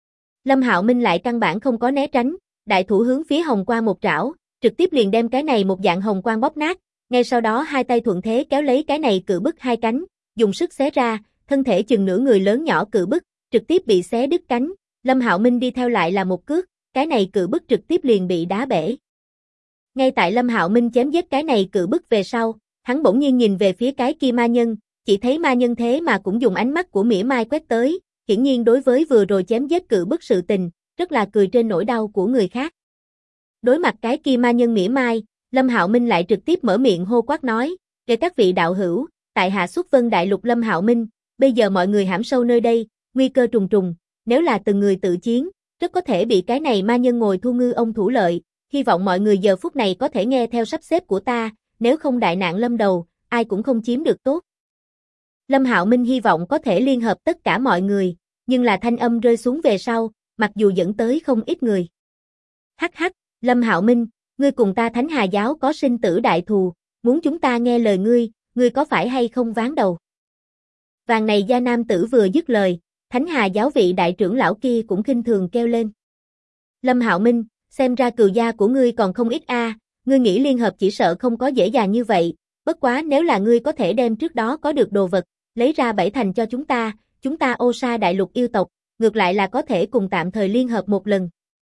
Lâm Hạo Minh lại căn bản không có né tránh, đại thủ hướng phía hồng quang một trảo, trực tiếp liền đem cái này một dạng hồng quang bóp nát, ngay sau đó hai tay thuận thế kéo lấy cái này cự bức hai cánh, dùng sức xé ra, thân thể chừng nửa người lớn nhỏ cự bức, trực tiếp bị xé đứt cánh, Lâm Hạo Minh đi theo lại là một cước, cái này cự bức trực tiếp liền bị đá bể. Ngay tại Lâm Hạo Minh chém giết cái này cự bức về sau, hắn bỗng nhiên nhìn về phía cái kia ma nhân, chỉ thấy ma nhân thế mà cũng dùng ánh mắt của mỉa mai quét tới, hiển nhiên đối với vừa rồi chém giết cự bức sự tình, rất là cười trên nỗi đau của người khác. Đối mặt cái kia ma nhân mỉa mai, Lâm Hạo Minh lại trực tiếp mở miệng hô quát nói, kể các vị đạo hữu, tại hạ xuất vân đại lục Lâm Hạo Minh, bây giờ mọi người hãm sâu nơi đây, nguy cơ trùng trùng, nếu là từng người tự chiến, rất có thể bị cái này ma nhân ngồi thu ngư ông thủ lợi, hy vọng mọi người giờ phút này có thể nghe theo sắp xếp của ta, nếu không đại nạn lâm đầu, ai cũng không chiếm được tốt. Lâm Hạo Minh hy vọng có thể liên hợp tất cả mọi người, nhưng là thanh âm rơi xuống về sau, mặc dù dẫn tới không ít người. Hắc hắc, Lâm Hạo Minh, ngươi cùng ta Thánh Hà giáo có sinh tử đại thù, muốn chúng ta nghe lời ngươi có phải hay không ván đầu? Vàng này gia nam tử vừa dứt lời, Thánh Hà giáo vị đại trưởng lão kia cũng khinh thường kêu lên. Lâm Hạo Minh, xem ra cừu gia của ngươi còn không ít a, ngươi nghĩ liên hợp chỉ sợ không có dễ dàng như vậy, bất quá nếu là ngươi có thể đem trước đó có được đồ vật, lấy ra 7 thành cho chúng ta Ô Sa đại lục yêu tộc, ngược lại là có thể cùng tạm thời liên hợp một lần.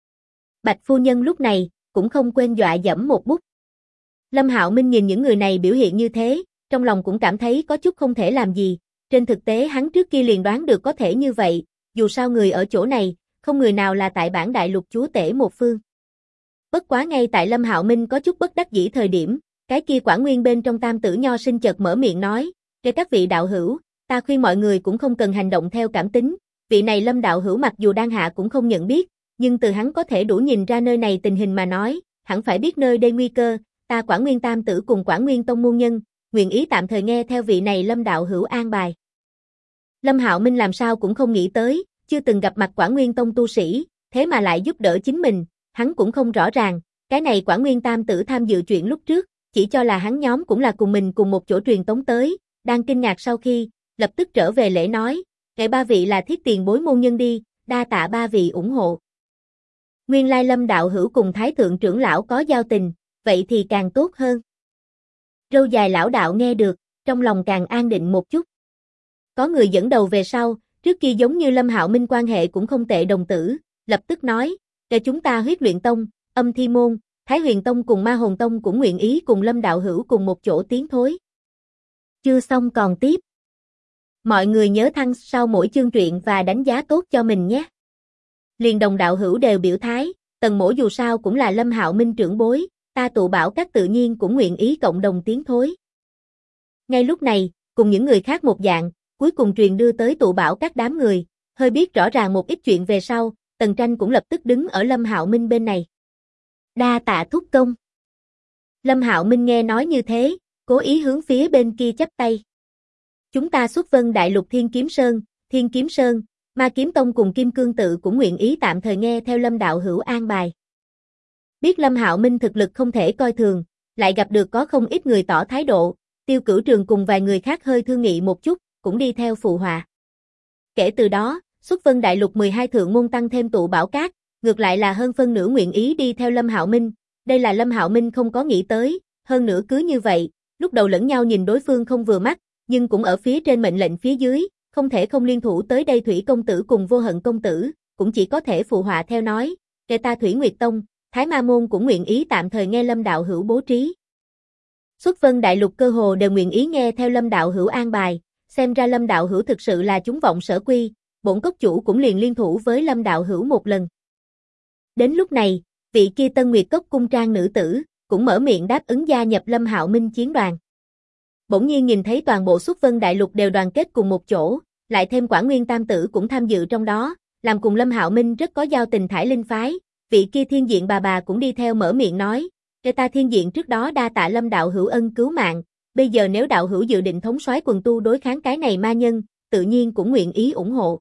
Bạch phu nhân lúc này, cũng không quên dọa dẫm một bút. Lâm Hạo Minh nhìn những người này biểu hiện như thế, trong lòng cũng cảm thấy có chút không thể làm gì, trên thực tế hắn trước kia liền đoán được có thể như vậy, dù sao người ở chỗ này, không người nào là tại bản đại lục chúa tể một phương. Bất quá ngay tại Lâm Hạo Minh có chút bất đắc dĩ thời điểm, cái kia Quả Nguyên bên trong Tam Tử Nho Sinh chợt mở miệng nói, kể các vị đạo hữu, ta khuyên mọi người cũng không cần hành động theo cảm tính, vị này Lâm đạo hữu mặc dù đang hạ cũng không nhận biết, nhưng từ hắn có thể đủ nhìn ra nơi này tình hình mà nói, hẳn phải biết nơi đây nguy cơ, ta Quả Nguyên Tam Tử cùng Quả Nguyên Tông môn nhân, nguyện ý tạm thời nghe theo vị này Lâm đạo hữu an bài. Lâm Hạo Minh làm sao cũng không nghĩ tới, chưa từng gặp mặt Quả Nguyên Tông tu sĩ, thế mà lại giúp đỡ chính mình, hắn cũng không rõ ràng, cái này Quả Nguyên Tam Tử tham dự chuyện lúc trước, chỉ cho là hắn nhóm cũng là cùng mình cùng một chỗ truyền tống tới, đang kinh ngạc sau khi, lập tức trở về lễ nói, kể ba vị là thiết tiền bối môn nhân đi, đa tạ ba vị ủng hộ. Nguyên lai Lâm đạo hữu cùng Thái thượng trưởng lão có giao tình, vậy thì càng tốt hơn. Râu dài lão đạo nghe được, trong lòng càng an định một chút. Có người dẫn đầu về sau, trước kia giống như Lâm Hạo Minh quan hệ cũng không tệ đồng tử, lập tức nói, để chúng ta Huyết Luyện Tông, Âm Thi Môn, Thái Huyền Tông cùng Ma Hồn Tông cũng nguyện ý cùng Lâm đạo hữu cùng một chỗ tiến thối. Chưa xong còn tiếp. Mọi người nhớ thăng sau mỗi chương truyện và đánh giá tốt cho mình nhé. Liền đồng đạo hữu đều biểu thái, Tần Mỗ dù sao cũng là Lâm Hạo Minh trưởng bối, ta tụ bảo các tự nhiên cũng nguyện ý cộng đồng tiến thối. Ngay lúc này, cùng những người khác một dạng, cuối cùng truyền đưa tới tụ bảo các đám người, hơi biết rõ ràng một ít chuyện về sau, Tần Tranh cũng lập tức đứng ở Lâm Hạo Minh bên này. Đa tạ thúc công. Lâm Hạo Minh nghe nói như thế, cố ý hướng phía bên kia chắp tay. Chúng ta xuất vân đại lục Thiên Kiếm Sơn, Ma Kiếm Tông cùng Kim Cương Tự cũng nguyện ý tạm thời nghe theo Lâm đạo hữu an bài. Biết Lâm Hạo Minh thực lực không thể coi thường, lại gặp được có không ít người tỏ thái độ, Tiêu Cửu Trường cùng vài người khác hơi thương nghị một chút, cũng đi theo phụ họa. Kể từ đó, xuất vân đại lục 12 thượng môn tăng thêm tụ bảo các, ngược lại là hơn phân nửa nguyện ý đi theo Lâm Hạo Minh, đây là Lâm Hạo Minh không có nghĩ tới, hơn nữa cứ như vậy, lúc đầu lẫn nhau nhìn đối phương không vừa mắt, nhưng cũng ở phía trên mệnh lệnh phía dưới, không thể không liên thủ tới đây Thủy công tử cùng Vô Hận công tử, cũng chỉ có thể phụ họa theo nói, kể ta Thủy Nguyệt Tông, Thái Ma môn cũng nguyện ý tạm thời nghe Lâm đạo hữu bố trí. Xuất vân đại lục cơ hồ đều nguyện ý nghe theo Lâm đạo hữu an bài, xem ra Lâm đạo hữu thực sự là chúng vọng sở quy, bổn cốc chủ cũng liền liên thủ với Lâm đạo hữu một lần. Đến lúc này, vị kia Tân Nguyệt Cốc cung trang nữ tử, cũng mở miệng đáp ứng gia nhập Lâm Hạo Minh chiến đoàn. Bỗng nhiên nhìn thấy toàn bộ xuất vân đại lục đều đoàn kết cùng một chỗ, lại thêm Quả Nguyên Tam Tử cũng tham dự trong đó, làm cùng Lâm Hạo Minh rất có giao tình Thải Linh phái, vị kia Thiên Diện bà cũng đi theo mở miệng nói, kể ta Thiên Diện trước đó đa tạ Lâm đạo hữu ân cứu mạng, bây giờ nếu đạo hữu dự định thống soái quần tu đối kháng cái này ma nhân, tự nhiên cũng nguyện ý ủng hộ.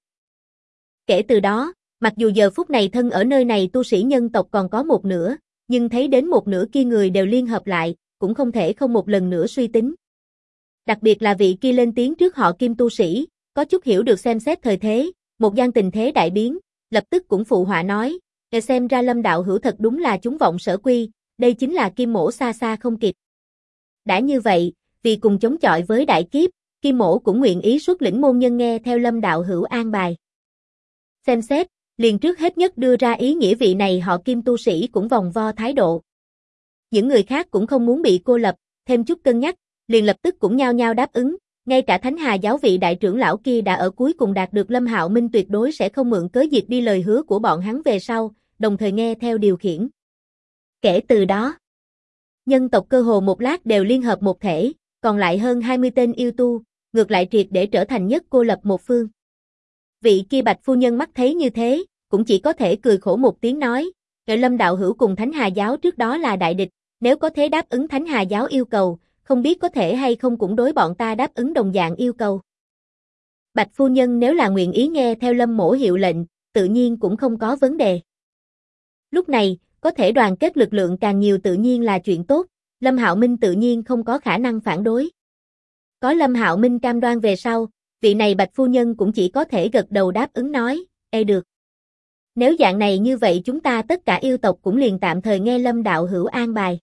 Kể từ đó, mặc dù giờ phút này thân ở nơi này tu sĩ nhân tộc còn có một nửa, nhưng thấy đến một nửa kia người đều liên hợp lại, cũng không thể không một lần nữa suy tính. Đặc biệt là vị kia lên tiếng trước họ Kim tu sĩ, có chút hiểu được xem xét thời thế, một gian tình thế đại biến, lập tức cũng phụ họa nói, xem ra Lâm đạo hữu thật đúng là chúng vọng sở quy, đây chính là Kim Mỗ xa xa không kịp. Đã như vậy, vì cùng chống chọi với đại kiếp, Kim Mỗ cũng nguyện ý xuất lĩnh môn nhân nghe theo Lâm đạo hữu an bài. Xem xét, liền trước hết nhất đưa ra ý nghĩa vị này họ Kim tu sĩ cũng vòng vo thái độ. Những người khác cũng không muốn bị cô lập, thêm chút cân nhắc, liền lập tức cũng nhao nhao đáp ứng, ngay cả Thánh Hà giáo vị đại trưởng lão kia đã ở cuối cùng đạt được Lâm Hạo Minh tuyệt đối sẽ không mượn cớ diệt đi lời hứa của bọn hắn về sau, đồng thời nghe theo điều khiển. Kể từ đó, nhân tộc cơ hồ một lát đều liên hợp một thể, còn lại hơn 20 tên yêu tu, ngược lại triệt để trở thành nhất cô lập một phương. Vị kia Bạch phu nhân mắt thấy như thế, cũng chỉ có thể cười khổ một tiếng nói, Lâm đạo hữu cùng Thánh Hà giáo trước đó là đại địch, nếu có thế đáp ứng Thánh Hà giáo yêu cầu, không biết có thể hay không cũng đối bọn ta đáp ứng đồng dạng yêu cầu. Bạch phu nhân nếu là nguyện ý nghe theo Lâm mỗ hiệu lệnh, tự nhiên cũng không có vấn đề. Lúc này, có thể đoàn kết lực lượng càng nhiều tự nhiên là chuyện tốt, Lâm Hạo Minh tự nhiên không có khả năng phản đối. Có Lâm Hạo Minh cam đoan về sau, vị này Bạch phu nhân cũng chỉ có thể gật đầu đáp ứng nói, được. Nếu dạng này như vậy chúng ta tất cả yêu tộc cũng liền tạm thời nghe Lâm đạo hữu an bài.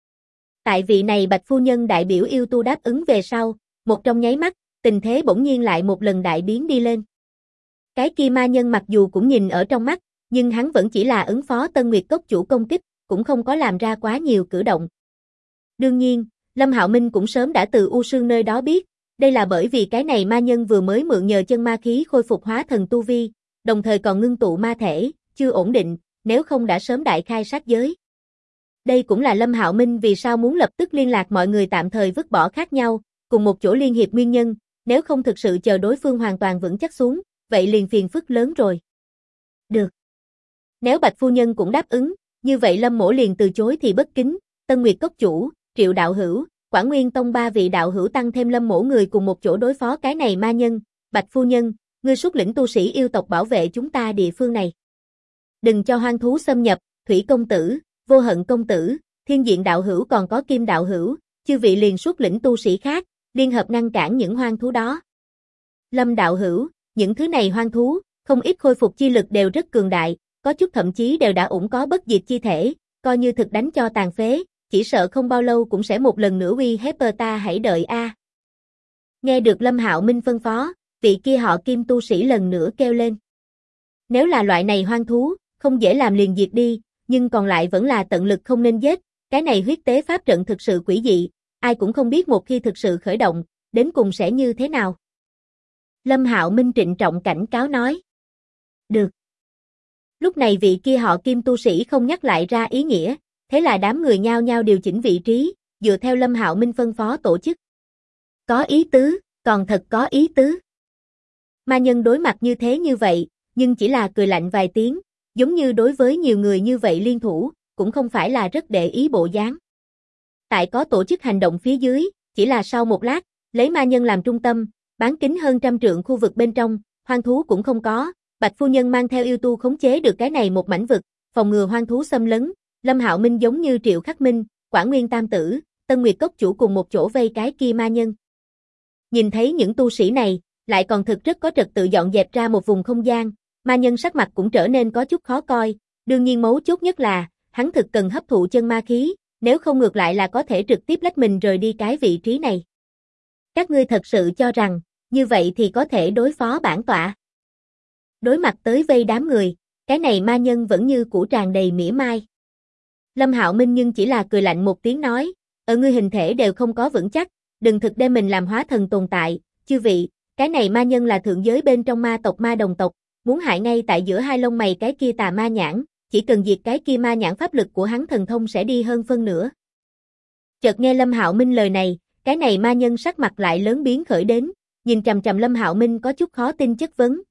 Tại vị này Bạch phu nhân đại biểu yêu tu đáp ứng về sau, một trong nháy mắt, tình thế bỗng nhiên lại một lần đại biến đi lên. Cái kia ma nhân mặc dù cũng nhìn ở trong mắt, nhưng hắn vẫn chỉ là ứng phó Tân Nguyệt Cốc chủ công kích, cũng không có làm ra quá nhiều cử động. Đương nhiên, Lâm Hạo Minh cũng sớm đã từ U Sương nơi đó biết, đây là bởi vì cái này ma nhân vừa mới mượn nhờ chân ma khí khôi phục hóa thần tu vi, đồng thời còn ngưng tụ ma thể, chưa ổn định, nếu không đã sớm đại khai sát giới. Đây cũng là Lâm Hạo Minh vì sao muốn lập tức liên lạc mọi người tạm thời vứt bỏ khác nhau, cùng một chỗ liên hiệp nguyên nhân, nếu không thực sự chờ đối phương hoàn toàn vững chắc xuống, vậy liền phiền phức lớn rồi. Được. Nếu Bạch phu nhân cũng đáp ứng, như vậy Lâm mỗ liền từ chối thì bất kính, Tân Nguyệt Cốc chủ, Triệu đạo hữu, Quảng Nguyên Tông ba vị đạo hữu tăng thêm Lâm mỗ người cùng một chỗ đối phó cái này ma nhân, Bạch phu nhân, ngươi xuất lĩnh tu sĩ yêu tộc bảo vệ chúng ta địa phương này. Đừng cho hoang thú xâm nhập, Thủy công tử, Vô Hận công tử, Thiên Diện đạo hữu còn có Kim đạo hữu, chư vị liền xuất lĩnh tu sĩ khác, liên hợp ngăn cản những hoang thú đó. Lâm đạo hữu, những thứ này hoang thú, không ít khôi phục chi lực đều rất cường đại, có chút thậm chí đều đã ủng có bất diệt chi thể, coi như thực đánh cho tàn phế, chỉ sợ không bao lâu cũng sẽ một lần nữa uy hiếp ta, hãy đợi a. Nghe được Lâm Hạo Minh phân phó, vị kia họ Kim tu sĩ lần nữa kêu lên. Nếu là loại này hoang thú, không dễ làm liền diệt đi, nhưng còn lại vẫn là tận lực không nên giết, cái này huyết tế pháp trận thực sự quỷ dị, ai cũng không biết một khi thực sự khởi động, đến cùng sẽ như thế nào. Lâm Hạo Minh trịnh trọng cảnh cáo nói. Được. Lúc này vị kia họ Kim tu sĩ không nhắc lại ra ý nghĩa, thế là đám người nhao nhao điều chỉnh vị trí, dựa theo Lâm Hạo Minh phân phó tổ chức. Có ý tứ, còn thật có ý tứ. Ma nhân đối mặt như thế như vậy, nhưng chỉ là cười lạnh vài tiếng, giống như đối với nhiều người như vậy liên thủ, cũng không phải là rất để ý bộ dáng. Tại có tổ chức hành động phía dưới, chỉ là sau một lát, lấy ma nhân làm trung tâm, bán kính hơn 100 trượng khu vực bên trong, hoang thú cũng không có, Bạch phu nhân mang theo yêu tu khống chế được cái này một mảnh vực, phòng ngừa hoang thú xâm lấn, Lâm Hạo Minh giống như Triệu Khắc Minh, Quảng Nguyên Tam Tử, Tân Nguyệt Cốc chủ cùng một chỗ vây cái kia ma nhân. Nhìn thấy những tu sĩ này, lại còn thực rất có trật tự dọn dẹp ra một vùng không gian, ma nhân sắc mặt cũng trở nên có chút khó coi, đương nhiên mấu chốt nhất là, hắn thực cần hấp thụ chân ma khí, nếu không ngược lại là có thể trực tiếp lách mình rời đi cái vị trí này. Các ngươi thật sự cho rằng, như vậy thì có thể đối phó bản tọa. Đối mặt tới vây đám người, cái này ma nhân vẫn như cũ tràn đầy mỉa mai. Lâm Hạo Minh nhưng chỉ là cười lạnh một tiếng nói, ở ngươi hình thể đều không có vững chắc, đừng thực đem mình làm hóa thần tồn tại, chư vị, cái này ma nhân là thượng giới bên trong ma tộc ma đồng tộc, muốn hại ngay tại giữa hai lông mày cái kia tà ma nhãn, chỉ cần diệt cái kia ma nhãn pháp lực của hắn thần thông sẽ đi hơn phân nửa. Chợt nghe Lâm Hạo Minh lời này, cái này ma nhân sắc mặt lại lớn biến khởi đến, nhìn chằm chằm Lâm Hạo Minh có chút khó tin chất vấn,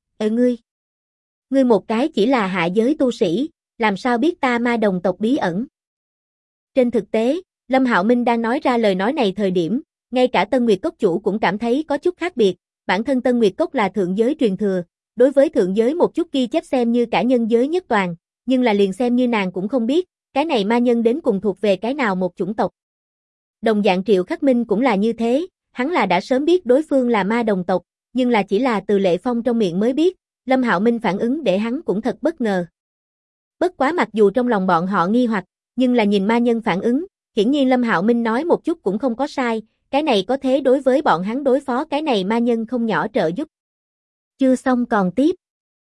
ngươi một cái chỉ là hạ giới tu sĩ, làm sao biết ta ma đồng tộc bí ẩn? Trên thực tế, Lâm Hạo Minh đang nói ra lời nói này thời điểm, ngay cả Tân Nguyệt Cốc chủ cũng cảm thấy có chút khác biệt, bản thân Tân Nguyệt Cốc là thượng giới truyền thừa, đối với thượng giới một chút ghi chép xem như cả nhân giới nhất toàn, nhưng là liền xem như nàng cũng không biết, cái này ma nhân đến cùng thuộc về cái nào một chủng tộc. Đồng dạng Triệu Khắc Minh cũng là như thế, hắn là đã sớm biết đối phương là ma đồng tộc, nhưng là chỉ là từ Lệ Phong trong miệng mới biết, Lâm Hạo Minh phản ứng để hắn cũng thật bất ngờ. Bất quá mặc dù trong lòng bọn họ nghi hoặc, nhưng là nhìn ma nhân phản ứng, hiển nhiên Lâm Hạo Minh nói một chút cũng không có sai, cái này có thế đối với bọn hắn đối phó cái này ma nhân không nhỏ trợ giúp. Chưa xong còn tiếp.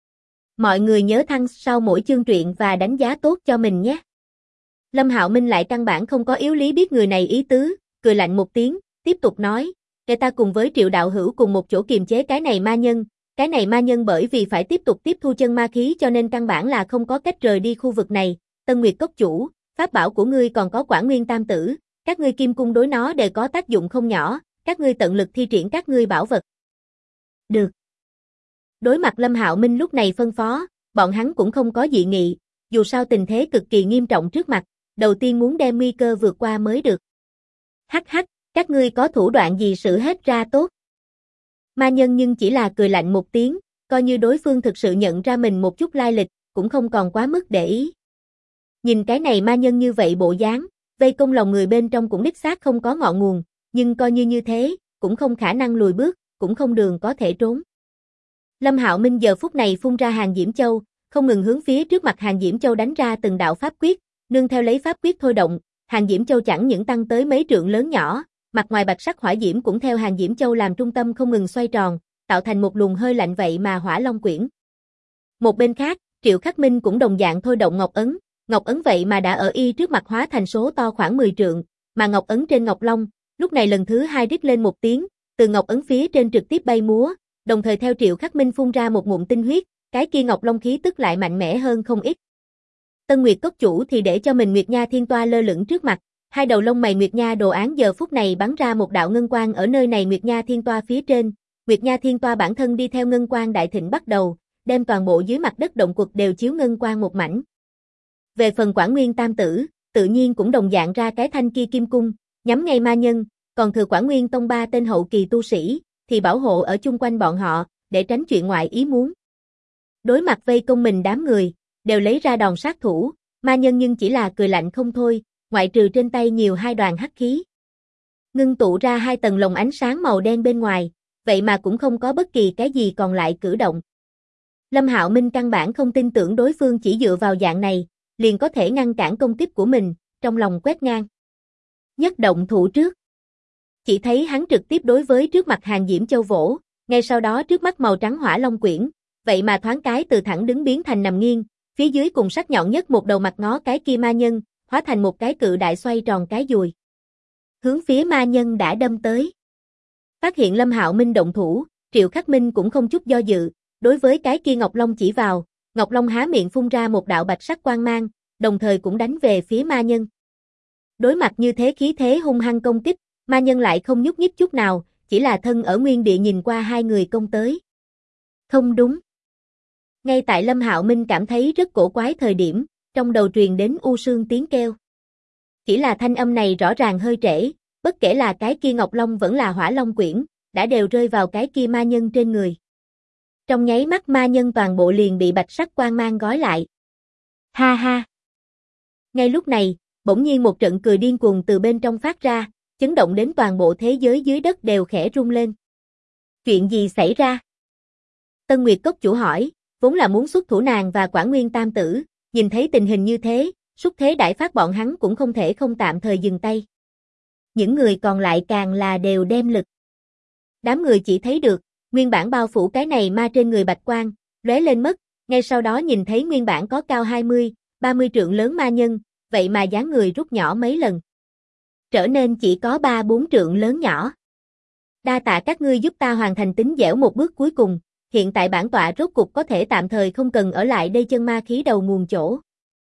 Mọi người nhớ thăng sau mỗi chương truyện và đánh giá tốt cho mình nhé. Lâm Hạo Minh lại căn bản không có yếu lý biết người này ý tứ, cười lạnh một tiếng, tiếp tục nói, để ta cùng với Triệu đạo hữu cùng một chỗ kiềm chế cái này ma nhân bởi vì phải tiếp tục tiếp thu chân ma khí cho nên căn bản là không có cách rời đi khu vực này, Tân Nguyệt Cốc chủ, pháp bảo của ngươi còn có Quả Nguyên Tam Tử, các ngươi kim cung đối nó đều có tác dụng không nhỏ, các ngươi tận lực thi triển các ngươi bảo vật. Được. Đối mặt Lâm Hạo Minh lúc này phân phó, bọn hắn cũng không có dị nghị, dù sao tình thế cực kỳ nghiêm trọng trước mặt, đầu tiên muốn đem nguy cơ vượt qua mới được. Hắc hắc, các ngươi có thủ đoạn gì xử hết ra tốt. Ma nhân nhưng chỉ là cười lạnh một tiếng, coi như đối phương thực sự nhận ra mình một chút lai lịch, cũng không còn quá mức để ý. Nhìn cái này ma nhân như vậy bộ dáng, vây công lòng người bên trong cũng đích xác không có ngọn nguồn, nhưng coi như thế, cũng không khả năng lùi bước, cũng không đường có thể trốn. Lâm Hạo Minh giờ phút này phun ra Hàng Diễm Châu, không ngừng hướng phía trước mặt Hàng Diễm Châu đánh ra từng đạo pháp quyết, nương theo lấy pháp quyết thôi động, Hàng Diễm Châu chẳng những tăng tới mấy trượng lớn nhỏ, mặt ngoài bạch sắc hỏa diễm cũng theo Hàng Diễm Châu làm trung tâm không ngừng xoay tròn, tạo thành một luồng hơi lạnh vậy mà hỏa long quyển. Một bên khác, Triệu Khắc Minh cũng đồng dạng thôi động Ngọc ấn vậy mà đã ở y trước mặt hóa thành số to khoảng 10 trượng, mà Ngọc ấn trên Ngọc Long, lúc này lần thứ hai rít lên một tiếng, từ Ngọc ấn phía trên trực tiếp bay múa, đồng thời theo Triệu Khắc Minh phun ra một ngụm tinh huyết, cái kia Ngọc Long khí tức lại mạnh mẽ hơn không ít. Tân Nguyệt Cốc chủ thì để cho mình Nguyệt Nha Thiên Toa lơ lửng trước mặt, hai đầu lông mày Nguyệt Nha đồ án giờ phút này bắn ra một đạo ngân quang ở nơi này Nguyệt Nha Thiên Toa phía trên, Nguyệt Nha Thiên Toa bản thân đi theo ngân quang đại thịnh bắt đầu, đem toàn bộ dưới mặt đất động quật đều chiếu ngân quang một mảnh. Về phần Quả Nguyên Tam Tử, tự nhiên cũng đồng dạng ra cái thanh kia kim cung, nhắm ngay ma nhân, còn thừa Quả Nguyên Tông 3 tên hậu kỳ tu sĩ, thì bảo hộ ở chung quanh bọn họ, để tránh chuyện ngoại ý muốn. Đối mặt vây công mình đám người, đều lấy ra đòn sát thủ, ma nhân nhưng chỉ là cười lạnh không thôi, ngoại trừ trên tay nhiều hai đoàn hắc khí. Ngưng tụ ra hai tầng lồng ánh sáng màu đen bên ngoài, vậy mà cũng không có bất kỳ cái gì còn lại cử động. Lâm Hạo Minh căn bản không tin tưởng đối phương chỉ dựa vào dạng này, liền có thể ngăn cản công kích của mình, trong lòng quét ngang. Nhất động thủ trước. Chỉ thấy hắn trực tiếp đối với trước mặt Hàng Diễm Châu vỗ, ngay sau đó trước mắt màu trắng hỏa long quyển, vậy mà thoáng cái từ thẳng đứng biến thành nằm nghiêng, phía dưới cùng sắc nhọn nhất một đầu mặt ngó cái kia ma nhân, hóa thành một cái cự đại xoay tròn cái dùi. Hướng phía ma nhân đã đâm tới. Phát hiện Lâm Hạo Minh động thủ, Triệu Khắc Minh cũng không chút do dự, đối với cái kia Ngọc Long chỉ vào, Ngọc Long há miệng phun ra một đạo bạch sắc quang mang, đồng thời cũng đánh về phía ma nhân. Đối mặt như thế khí thế hung hăng công kích, ma nhân lại không nhúc nhích chút nào, chỉ là thân ở nguyên địa nhìn qua hai người công tới. Không đúng. Ngay tại Lâm Hạo Minh cảm thấy rất cổ quái thời điểm, trong đầu truyền đến u sương tiếng kêu. Chỉ là thanh âm này rõ ràng hơi trễ, bất kể là cái kia Ngọc Long vẫn là hỏa long quyển, đã đều rơi vào cái kia ma nhân trên người. Trong nháy mắt ma nhân toàn bộ liền bị bạch sắc quang mang gói lại. Ha ha. Ngay lúc này, bỗng nhiên một trận cười điên cuồng từ bên trong phát ra, chấn động đến toàn bộ thế giới dưới đất đều khẽ rung lên. Chuyện gì xảy ra? Tân Nguyệt Cốc chủ hỏi, vốn là muốn xuất thủ nàng và Quả Nguyên Tam Tử, nhìn thấy tình hình như thế, xúc thế đại phát bọn hắn cũng không thể không tạm thời dừng tay. Những người còn lại càng là đều đem lực. Đám người chỉ thấy được, nguyên bản bao phủ cái này ma trên người bạch quang, lóe lên mất, ngay sau đó nhìn thấy nguyên bản có cao 20, 30 trượng lớn ma nhân, vậy mà dáng người rút nhỏ mấy lần. Trở nên chỉ có 3-4 trượng lớn nhỏ. Đa tạ các ngươi giúp ta hoàn thành tính dẻo một bước cuối cùng, hiện tại bản tọa rốt cục có thể tạm thời không cần ở lại đây chân ma khí đầu nguồn chỗ.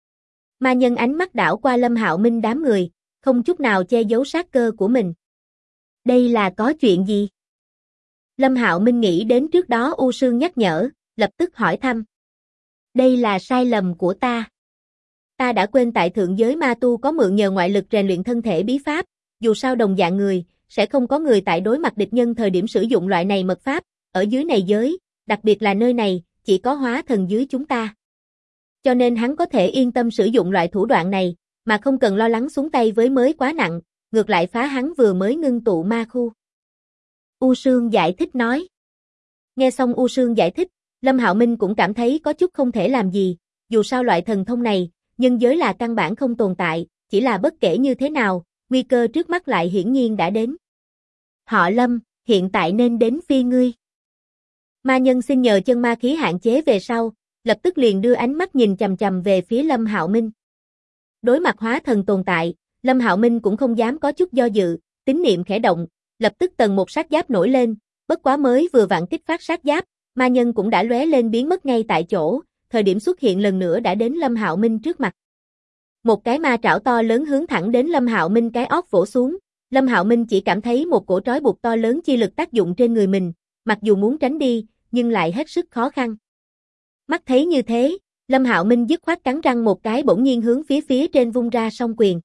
Ma nhân ánh mắt đảo qua Lâm Hạo Minh đám người, không chút nào che giấu sát cơ của mình. Đây là có chuyện gì? Lâm Hạo Minh nghĩ đến trước đó U Sương nhắc nhở, lập tức hỏi thăm. Đây là sai lầm của ta. Ta đã quên tại thượng giới ma tu có mượn nhờ ngoại lực rèn luyện thân thể bí pháp, dù sao đồng dạng người, sẽ không có người tại đối mặt địch nhân thời điểm sử dụng loại này mật pháp, ở dưới này giới, đặc biệt là nơi này, chỉ có hóa thần dưới chúng ta. Cho nên hắn có thể yên tâm sử dụng loại thủ đoạn này, mà không cần lo lắng xuống tay với mới quá nặng, ngược lại phá hắn vừa mới ngưng tụ ma khu. U Sương giải thích nói. Nghe xong U Sương giải thích, Lâm Hạo Minh cũng cảm thấy có chút không thể làm gì, dù sao loại thần thông này, nhân giới là căn bản không tồn tại, chỉ là bất kể như thế nào, nguy cơ trước mắt lại hiển nhiên đã đến. Họ Lâm, hiện tại nên đến phi ngươi. Ma nhân xin nhờ chân ma khí hạn chế về sau, lập tức liền đưa ánh mắt nhìn chằm chằm về phía Lâm Hạo Minh. Đối mặt hóa thần tồn tại, Lâm Hạo Minh cũng không dám có chút do dự, tín niệm khẽ động, lập tức tầng một sát giáp nổi lên, bất quá mới vừa vặn kích phát sát giáp, ma nhân cũng đã lóe lên biến mất ngay tại chỗ, thời điểm xuất hiện lần nữa đã đến Lâm Hạo Minh trước mặt. Một cái ma trảo to lớn hướng thẳng đến Lâm Hạo Minh cái óc vỗ xuống, Lâm Hạo Minh chỉ cảm thấy một cổ trói buộc to lớn chi lực tác dụng trên người mình, mặc dù muốn tránh đi, nhưng lại hết sức khó khăn. Mắt thấy như thế, Lâm Hạo Minh dứt khoát cắn răng một cái bỗng nhiên hướng phía trên vung ra song quyền.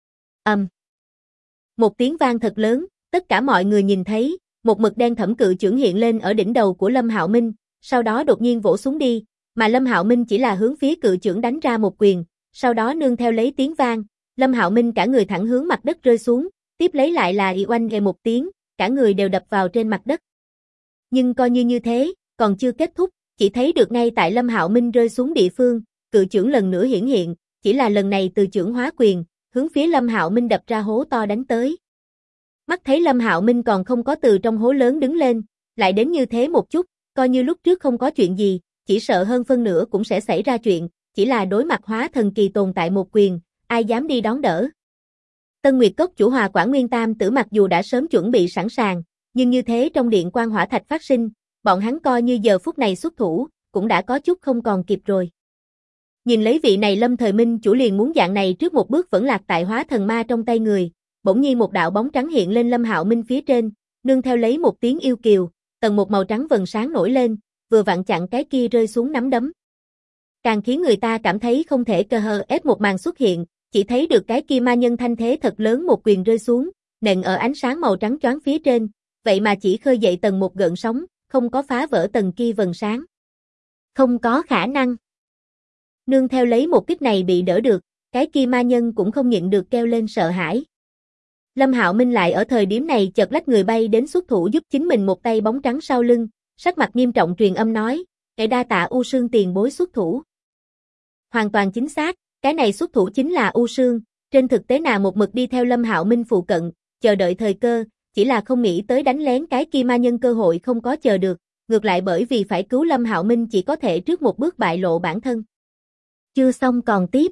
Một tiếng vang thật lớn, tất cả mọi người nhìn thấy, một mực đen thẫm cự chưởng hiện lên ở đỉnh đầu của Lâm Hạo Minh, sau đó đột nhiên vỗ xuống đi, mà Lâm Hạo Minh chỉ là hướng phía cự chưởng đánh ra một quyền, sau đó nương theo lấy tiếng vang, Lâm Hạo Minh cả người thẳng hướng mặt đất rơi xuống, tiếp lấy lại là oanh nghe một tiếng, cả người đều đập vào trên mặt đất. Nhưng coi như thế, còn chưa kết thúc, chỉ thấy được ngay tại Lâm Hạo Minh rơi xuống địa phương, cự chưởng lần nữa hiển hiện, chỉ là lần này từ chưởng hóa quyền, hướng phía Lâm Hạo Minh đập ra hố to đánh tới. Mắt thấy Lâm Hạo Minh còn không có từ trong hố lớn đứng lên, lại đến như thế một chút, coi như lúc trước không có chuyện gì, chỉ sợ hơn phân nửa cũng sẽ xảy ra chuyện, chỉ là đối mặt hóa thần kỳ tồn tại một quyền, ai dám đi đón đỡ. Tân Nguyệt Cốc chủ Hòa Quản Nguyên Tam Tử mặc dù đã sớm chuẩn bị sẵn sàng, nhưng như thế trong điện quan hỏa thạch phát sinh, bọn hắn coi như giờ phút này xuất thủ, cũng đã có chút không còn kịp rồi. Nhìn lấy vị này Lâm Thời Minh chủ liền muốn dạng này trước một bước vẫn lạc tại hóa thần ma trong tay người, bỗng nhiên một đạo bóng trắng hiện lên Lâm Hạo Minh phía trên, nương theo lấy một tiếng yêu kiều, tầng một màu trắng vầng sáng nổi lên, vừa vặn chặn cái kia rơi xuống nắm đấm. Càng khiến người ta cảm thấy không thể cơ hờ ép một màn xuất hiện, chỉ thấy được cái kia ma nhân thanh thế thật lớn một quyền rơi xuống, nện ở ánh sáng màu trắng choáng phía trên, vậy mà chỉ khơi dậy tầng một gợn sóng, không có phá vỡ tầng kia vầng sáng. Không có khả năng. Nương theo lấy một kích này bị đỡ được, cái kia ma nhân cũng không nhịn được kêu lên sợ hãi. Lâm Hạo Minh lại ở thời điểm này chợt lách người bay đến xuất thủ giúp chính mình một tay bóng trắng sau lưng, sắc mặt nghiêm trọng truyền âm nói, "Kẻ đa tạ U Sương tiền bối xuất thủ." Hoàn toàn chính xác, cái này xuất thủ chính là U Sương, trên thực tế nào một mực đi theo Lâm Hạo Minh phụ cận, chờ đợi thời cơ, chỉ là không nghĩ tới đánh lén cái kia ma nhân cơ hội không có chờ được, ngược lại bởi vì phải cứu Lâm Hạo Minh chỉ có thể trước một bước bại lộ bản thân. Chưa xong còn tiếp.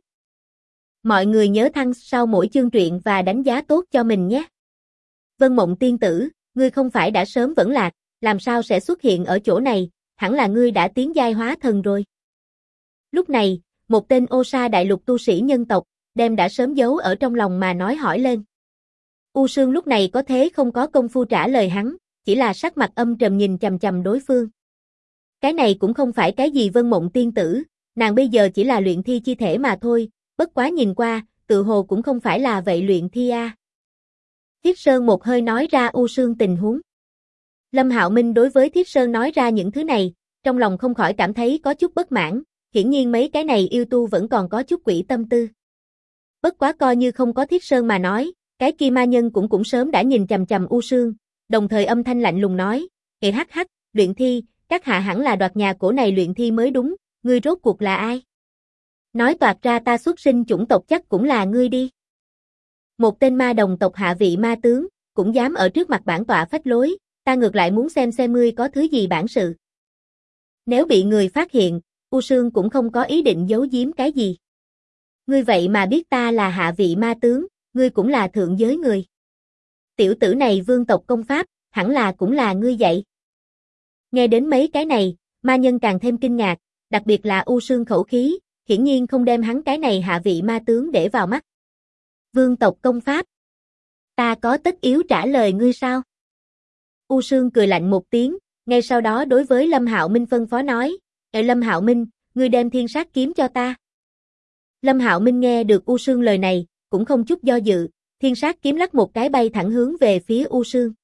Mọi người nhớ thăng sau mỗi chương truyện và đánh giá tốt cho mình nhé. Vân Mộng tiên tử, ngươi không phải đã sớm vẫn lạc, làm sao sẽ xuất hiện ở chỗ này, hẳn là ngươi đã tiến giai hóa thần rồi. Lúc này, một tên Ô Sa đại lục tu sĩ nhân tộc, đem đã sớm giấu ở trong lòng mà nói hỏi lên. U Sương lúc này có thế không có công phu trả lời hắn, chỉ là sắc mặt âm trầm nhìn chằm chằm đối phương. Cái này cũng không phải cái gì Vân Mộng tiên tử, nàng bây giờ chỉ là luyện thi chi thể mà thôi, bất quá nhìn qua, tự hồ cũng không phải là vậy luyện thi a. Thiết Sơn một hơi nói ra U Sương tình huống. Lâm Hạo Minh đối với Thiết Sơn nói ra những thứ này, trong lòng không khỏi cảm thấy có chút bất mãn, hiển nhiên mấy cái này yêu tu vẫn còn có chút quỷ tâm tư. Bất quá coi như không có Thiết Sơn mà nói, cái kia ma nhân cũng sớm đã nhìn chằm chằm U Sương, đồng thời âm thanh lạnh lùng nói, hắc hắc, luyện thi, các hạ hẳn là đoạt nhà cổ này luyện thi mới đúng, ngươi rốt cuộc là ai? Nói toạc ra ta xuất sinh chủng tộc chắc cũng là ngươi đi. Một tên ma đồng tộc hạ vị ma tướng, cũng dám ở trước mặt bản tọa phách lối, ta ngược lại muốn xem ngươi có thứ gì bản sự. Nếu bị người phát hiện, U Sương cũng không có ý định giấu giếm cái gì. Ngươi vậy mà biết ta là hạ vị ma tướng, ngươi cũng là thượng giới người. Tiểu tử này vương tộc công pháp, hẳn là cũng là ngươi dạy. Nghe đến mấy cái này, ma nhân càng thêm kinh ngạc, đặc biệt là U Sương khẩu khí, hiển nhiên không đem hắn cái này hạ vị ma tướng để vào mắt. Vương tộc công pháp. Ta có tất yếu trả lời ngươi sao? U Sương cười lạnh một tiếng, ngay sau đó đối với Lâm Hạo Minh phân phó nói, Lâm Hạo Minh, ngươi đem thiên sát kiếm cho ta. Lâm Hạo Minh nghe được U Sương lời này, cũng không chút do dự, thiên sát kiếm lắc một cái bay thẳng hướng về phía U Sương.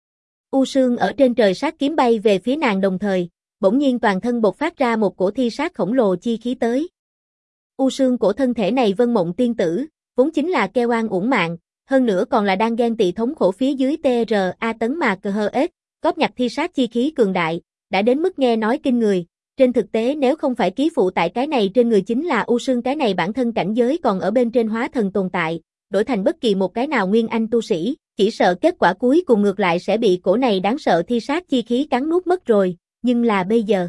U Sương ở trên trời sát kiếm bay về phía nàng đồng thời, bỗng nhiên toàn thân bộc phát ra một cổ thi sát khổng lồ chi khí tới. U Sương cổ thân thể này Vân Mộng tiên tử, vốn chính là keo oan uổng mạng, hơn nữa còn là đang ghen tị thống khổ phía dưới TRA tấn mà CHS, góp nhặt thi sát chi khí cường đại, đã đến mức nghe nói kinh người. Trên thực tế nếu không phải ký phụ tại cái này trên người chính là U Sương, cái này bản thân cảnh giới còn ở bên trên hóa thần tồn tại, đổi thành bất kỳ một cái nào nguyên anh tu sĩ, chỉ sợ kết quả cuối cùng ngược lại sẽ bị cổ này đáng sợ thi sát chi khí cắn nuốt mất rồi, nhưng là bây giờ.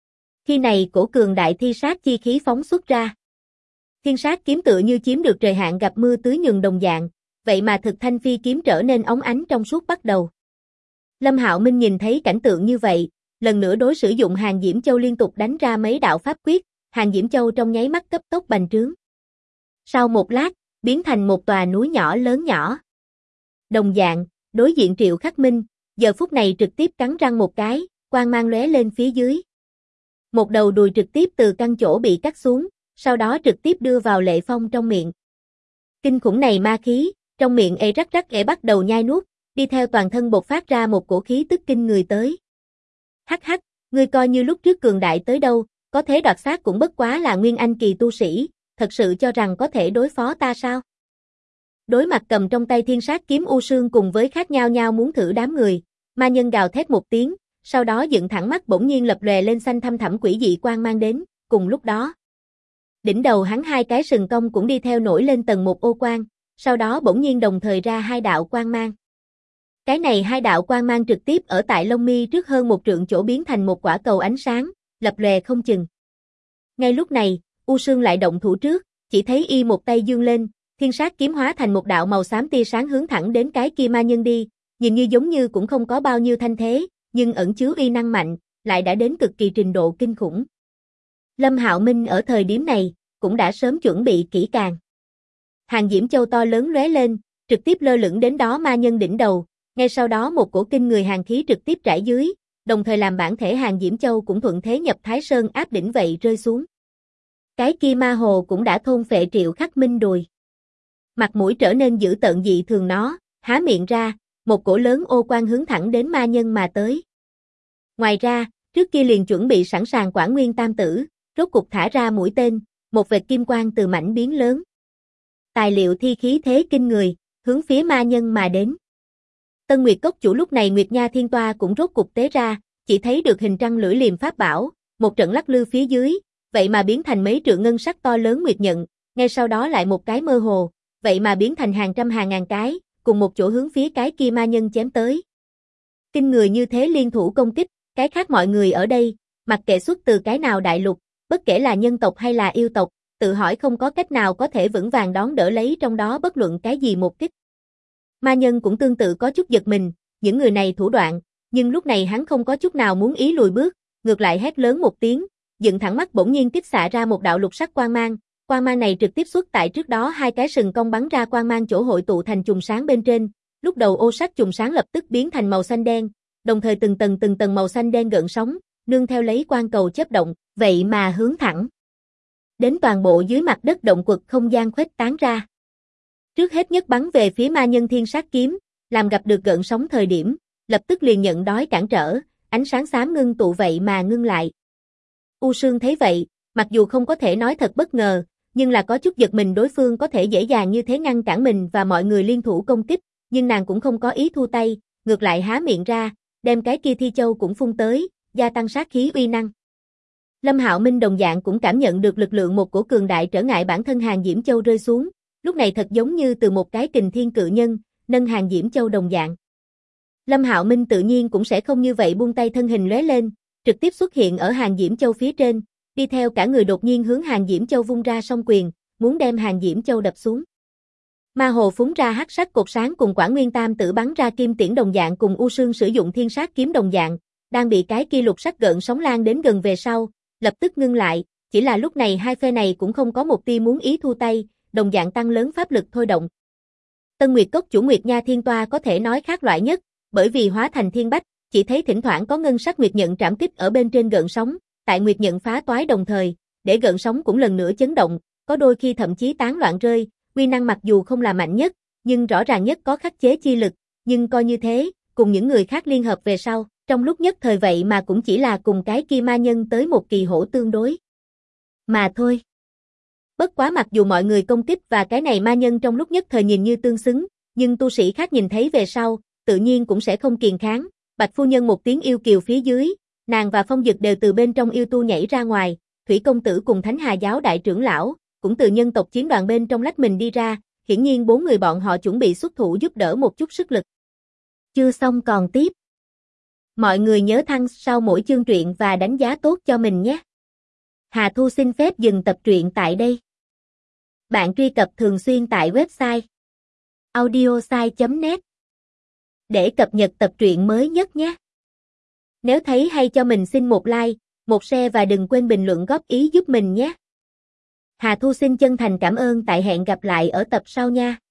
Khi này cổ cường đại thi sát chi khí phóng xuất ra. Thiên sát kiếm tựa như chiếm được trời hạn gặp mưa tưới nhường đồng dạng, vậy mà thực thanh phi kiếm trở nên óng ánh trong suốt bắt đầu. Lâm Hạo Minh nhìn thấy cảnh tượng như vậy, lần nữa đối sử dụng Hàng Diễm Châu liên tục đánh ra mấy đạo pháp quyết, Hàng Diễm Châu trong nháy mắt cấp tốc bành trướng. Sau một lát, biến thành một tòa núi nhỏ lớn nhỏ. Đồng dạng, đối diện Triệu Khắc Minh, giờ phút này trực tiếp cắn răng một cái, quang mang lóe lên phía dưới. Một đầu đùi trực tiếp từ căn chỗ bị cắt xuống, sau đó trực tiếp đưa vào Lệ Phong trong miệng. Kinh khủng này ma khí, trong miệng rắc rắc bắt đầu nhai nuốt, đi theo toàn thân bộc phát ra một cổ khí tức kinh người tới. Hắc hắc, ngươi coi như lúc trước cường đại tới đâu, có thế đoạt xác cũng bất quá là nguyên anh kỳ tu sĩ, thật sự cho rằng có thể đối phó ta sao? Đối mặt cầm trong tay thiên sát kiếm U Sương cùng với khác nhau nhau muốn thử đám người, ma nhân gào thét một tiếng, sau đó dựng thẳng mắt bỗng nhiên lập lòe lên xanh thăm thẳm quỷ dị quang mang đến, cùng lúc đó. Đỉnh đầu hắn hai cái sừng cong cũng đi theo nổi lên tầng một ô quang, sau đó bỗng nhiên đồng thời ra hai đạo quang mang. Cái này hai đạo quang mang trực tiếp ở tại lông mi trước hơn một trượng chỗ biến thành một quả cầu ánh sáng, lập lòe không chừng. Ngay lúc này, U Sương lại động thủ trước, chỉ thấy y một tay dương lên, thiên sát kiếm hóa thành một đạo màu xám tia sáng hướng thẳng đến cái kia ma nhân đi, nhìn như giống như cũng không có bao nhiêu thanh thế, nhưng ẩn chứa uy năng mạnh, lại đã đến cực kỳ trình độ kinh khủng. Lâm Hạo Minh ở thời điểm này, cũng đã sớm chuẩn bị kỹ càng. Hàng Diễm Châu to lớn lóe lên, trực tiếp lơ lửng đến đó ma nhân đỉnh đầu, ngay sau đó một cổ kinh người hàng khí trực tiếp trải dưới, đồng thời làm bản thể Hàng Diễm Châu cũng thuận thế nhập Thái Sơn áp đỉnh vậy rơi xuống. Cái kia ma hồ cũng đã thôn phệ Triệu Khắc Minh đùi. Mặt mũi trở nên dữ tợn dị thường nó, há miệng ra, một cổ lớn ô quang hướng thẳng đến ma nhân mà tới. Ngoài ra, trước kia liền chuẩn bị sẵn sàng Quản Nguyên Tam Tử, rốt cục thả ra mũi tên, một vệt kim quang từ mảnh biến lớn. Tài liệu thi khí thế kinh người, hướng phía ma nhân mà đến. Tân Nguyệt Cốc chủ lúc này Nguyệt Nha Thiên Toa cũng rốt cục tế ra, chỉ thấy được hình trăng lưỡi liềm pháp bảo, một trận lắc lư phía dưới, vậy mà biến thành mấy trượng ngân sắc to lớn nguyệt nhận, ngay sau đó lại một cái mơ hồ, vậy mà biến thành hàng trăm hàng ngàn cái, cùng một chỗ hướng phía cái kia ma nhân chém tới. Kinh người như thế liên thủ công kích, cái khác mọi người ở đây, mặc kệ xuất từ cái nào đại lục, bất kể là nhân tộc hay là yêu tộc, tự hỏi không có cách nào có thể vững vàng đón đỡ lấy trong đó bất luận cái gì một kích. Ma nhân cũng tương tự có chút giật mình, những người này thủ đoạn, nhưng lúc này hắn không có chút nào muốn ý lùi bước, ngược lại hét lớn một tiếng, dựng thẳng mắt bỗng nhiên kích xạ ra một đạo lục sắc quang mang này trực tiếp xuất tại trước đó hai cái sừng cong bắn ra quang mang chỗ hội tụ thành chùm sáng bên trên, lúc đầu ô sắc chùm sáng lập tức biến thành màu xanh đen, đồng thời từng tầng màu xanh đen gợn sóng, nương theo lấy quang cầu chớp động, vậy mà hướng thẳng đến toàn bộ dưới mặt đất động quật không gian khuếch tán ra. Trước hết nhất bắn về phía ma nhân thiên sát kiếm, làm gặp được gợn sóng thời điểm, lập tức liền nhận đói cản trở, ánh sáng xám ngưng tụ vậy mà ngưng lại. U Sương thấy vậy, mặc dù không có thể nói thật bất ngờ, nhưng là có chút giật mình đối phương có thể dễ dàng như thế ngăn cản mình và mọi người liên thủ công kích, nhưng nàng cũng không có ý thu tay, ngược lại há miệng ra, đem cái kia thi châu cũng phun tới, gia tăng sát khí uy năng. Lâm Hạo Minh đồng dạng cũng cảm nhận được lực lượng một cổ cường đại trở ngại bản thân Hàng Diễm Châu rơi xuống, lúc này thật giống như từ một cái kình thiên cự nhân, nâng Hàng Diễm Châu đồng dạng. Lâm Hạo Minh tự nhiên cũng sẽ không như vậy buông tay thân hình lóe lên, trực tiếp xuất hiện ở Hàng Diễm Châu phía trên, đi theo cả người đột nhiên hướng Hàng Diễm Châu vung ra song quyền, muốn đem Hàng Diễm Châu đập xuống. Ma hồ phúng ra hắc sắc cột sáng cùng Quản Nguyên Tam Tử bắn ra kim tiễn đồng dạng cùng U Sương sử dụng thiên sát kiếm đồng dạng, đang bị cái kia lục sắc gợn sóng lan đến gần về sau, lập tức ngưng lại, chỉ là lúc này hai phe này cũng không có một tia muốn ý thu tay, đồng dạng tăng lớn pháp lực thôi động. Tân Nguyệt Cốc chủ Nguyệt Nha Thiên Toa có thể nói khác loại nhất, bởi vì hóa thành thiên bách, chỉ thấy thỉnh thoảng có ngân sắc nguyệt nhận trảm kích ở bên trên gợn sóng, tại nguyệt nhận phá toái đồng thời, để gợn sóng cũng lần nữa chấn động, có đôi khi thậm chí tán loạn rơi, uy năng mặc dù không là mạnh nhất, nhưng rõ ràng nhất có khắc chế chi lực, nhưng coi như thế, cùng những người khác liên hợp về sau, trong lúc nhất thời vậy mà cũng chỉ là cùng cái kia ma nhân tới một kỳ hổ tương đối. Mà thôi. Bất quá mặc dù mọi người công kích và cái này ma nhân trong lúc nhất thời nhìn như tương xứng, nhưng tu sĩ khác nhìn thấy về sau, tự nhiên cũng sẽ không kiềng kháng. Bạch phu nhân một tiếng yêu kiều phía dưới, Nàng và Phong Dực đều từ bên trong yêu tu nhảy ra ngoài, Thủy công tử cùng Thánh Hà giáo đại trưởng lão, cũng từ nhân tộc chiến đoàn bên trong lách mình đi ra, hiển nhiên 4 người bọn họ chuẩn bị xuất thủ giúp đỡ một chút sức lực. Chưa xong còn tiếp. Mọi người nhớ thăng sau mỗi chương truyện và đánh giá tốt cho mình nhé. Hà Thu xin phép dừng tập truyện tại đây. Bạn truy cập thường xuyên tại website audiosai.net để cập nhật tập truyện mới nhất nhé. Nếu thấy hay cho mình xin một like, một share và đừng quên bình luận góp ý giúp mình nhé. Hà Thu xin chân thành cảm ơn, tại hẹn gặp lại ở tập sau nha.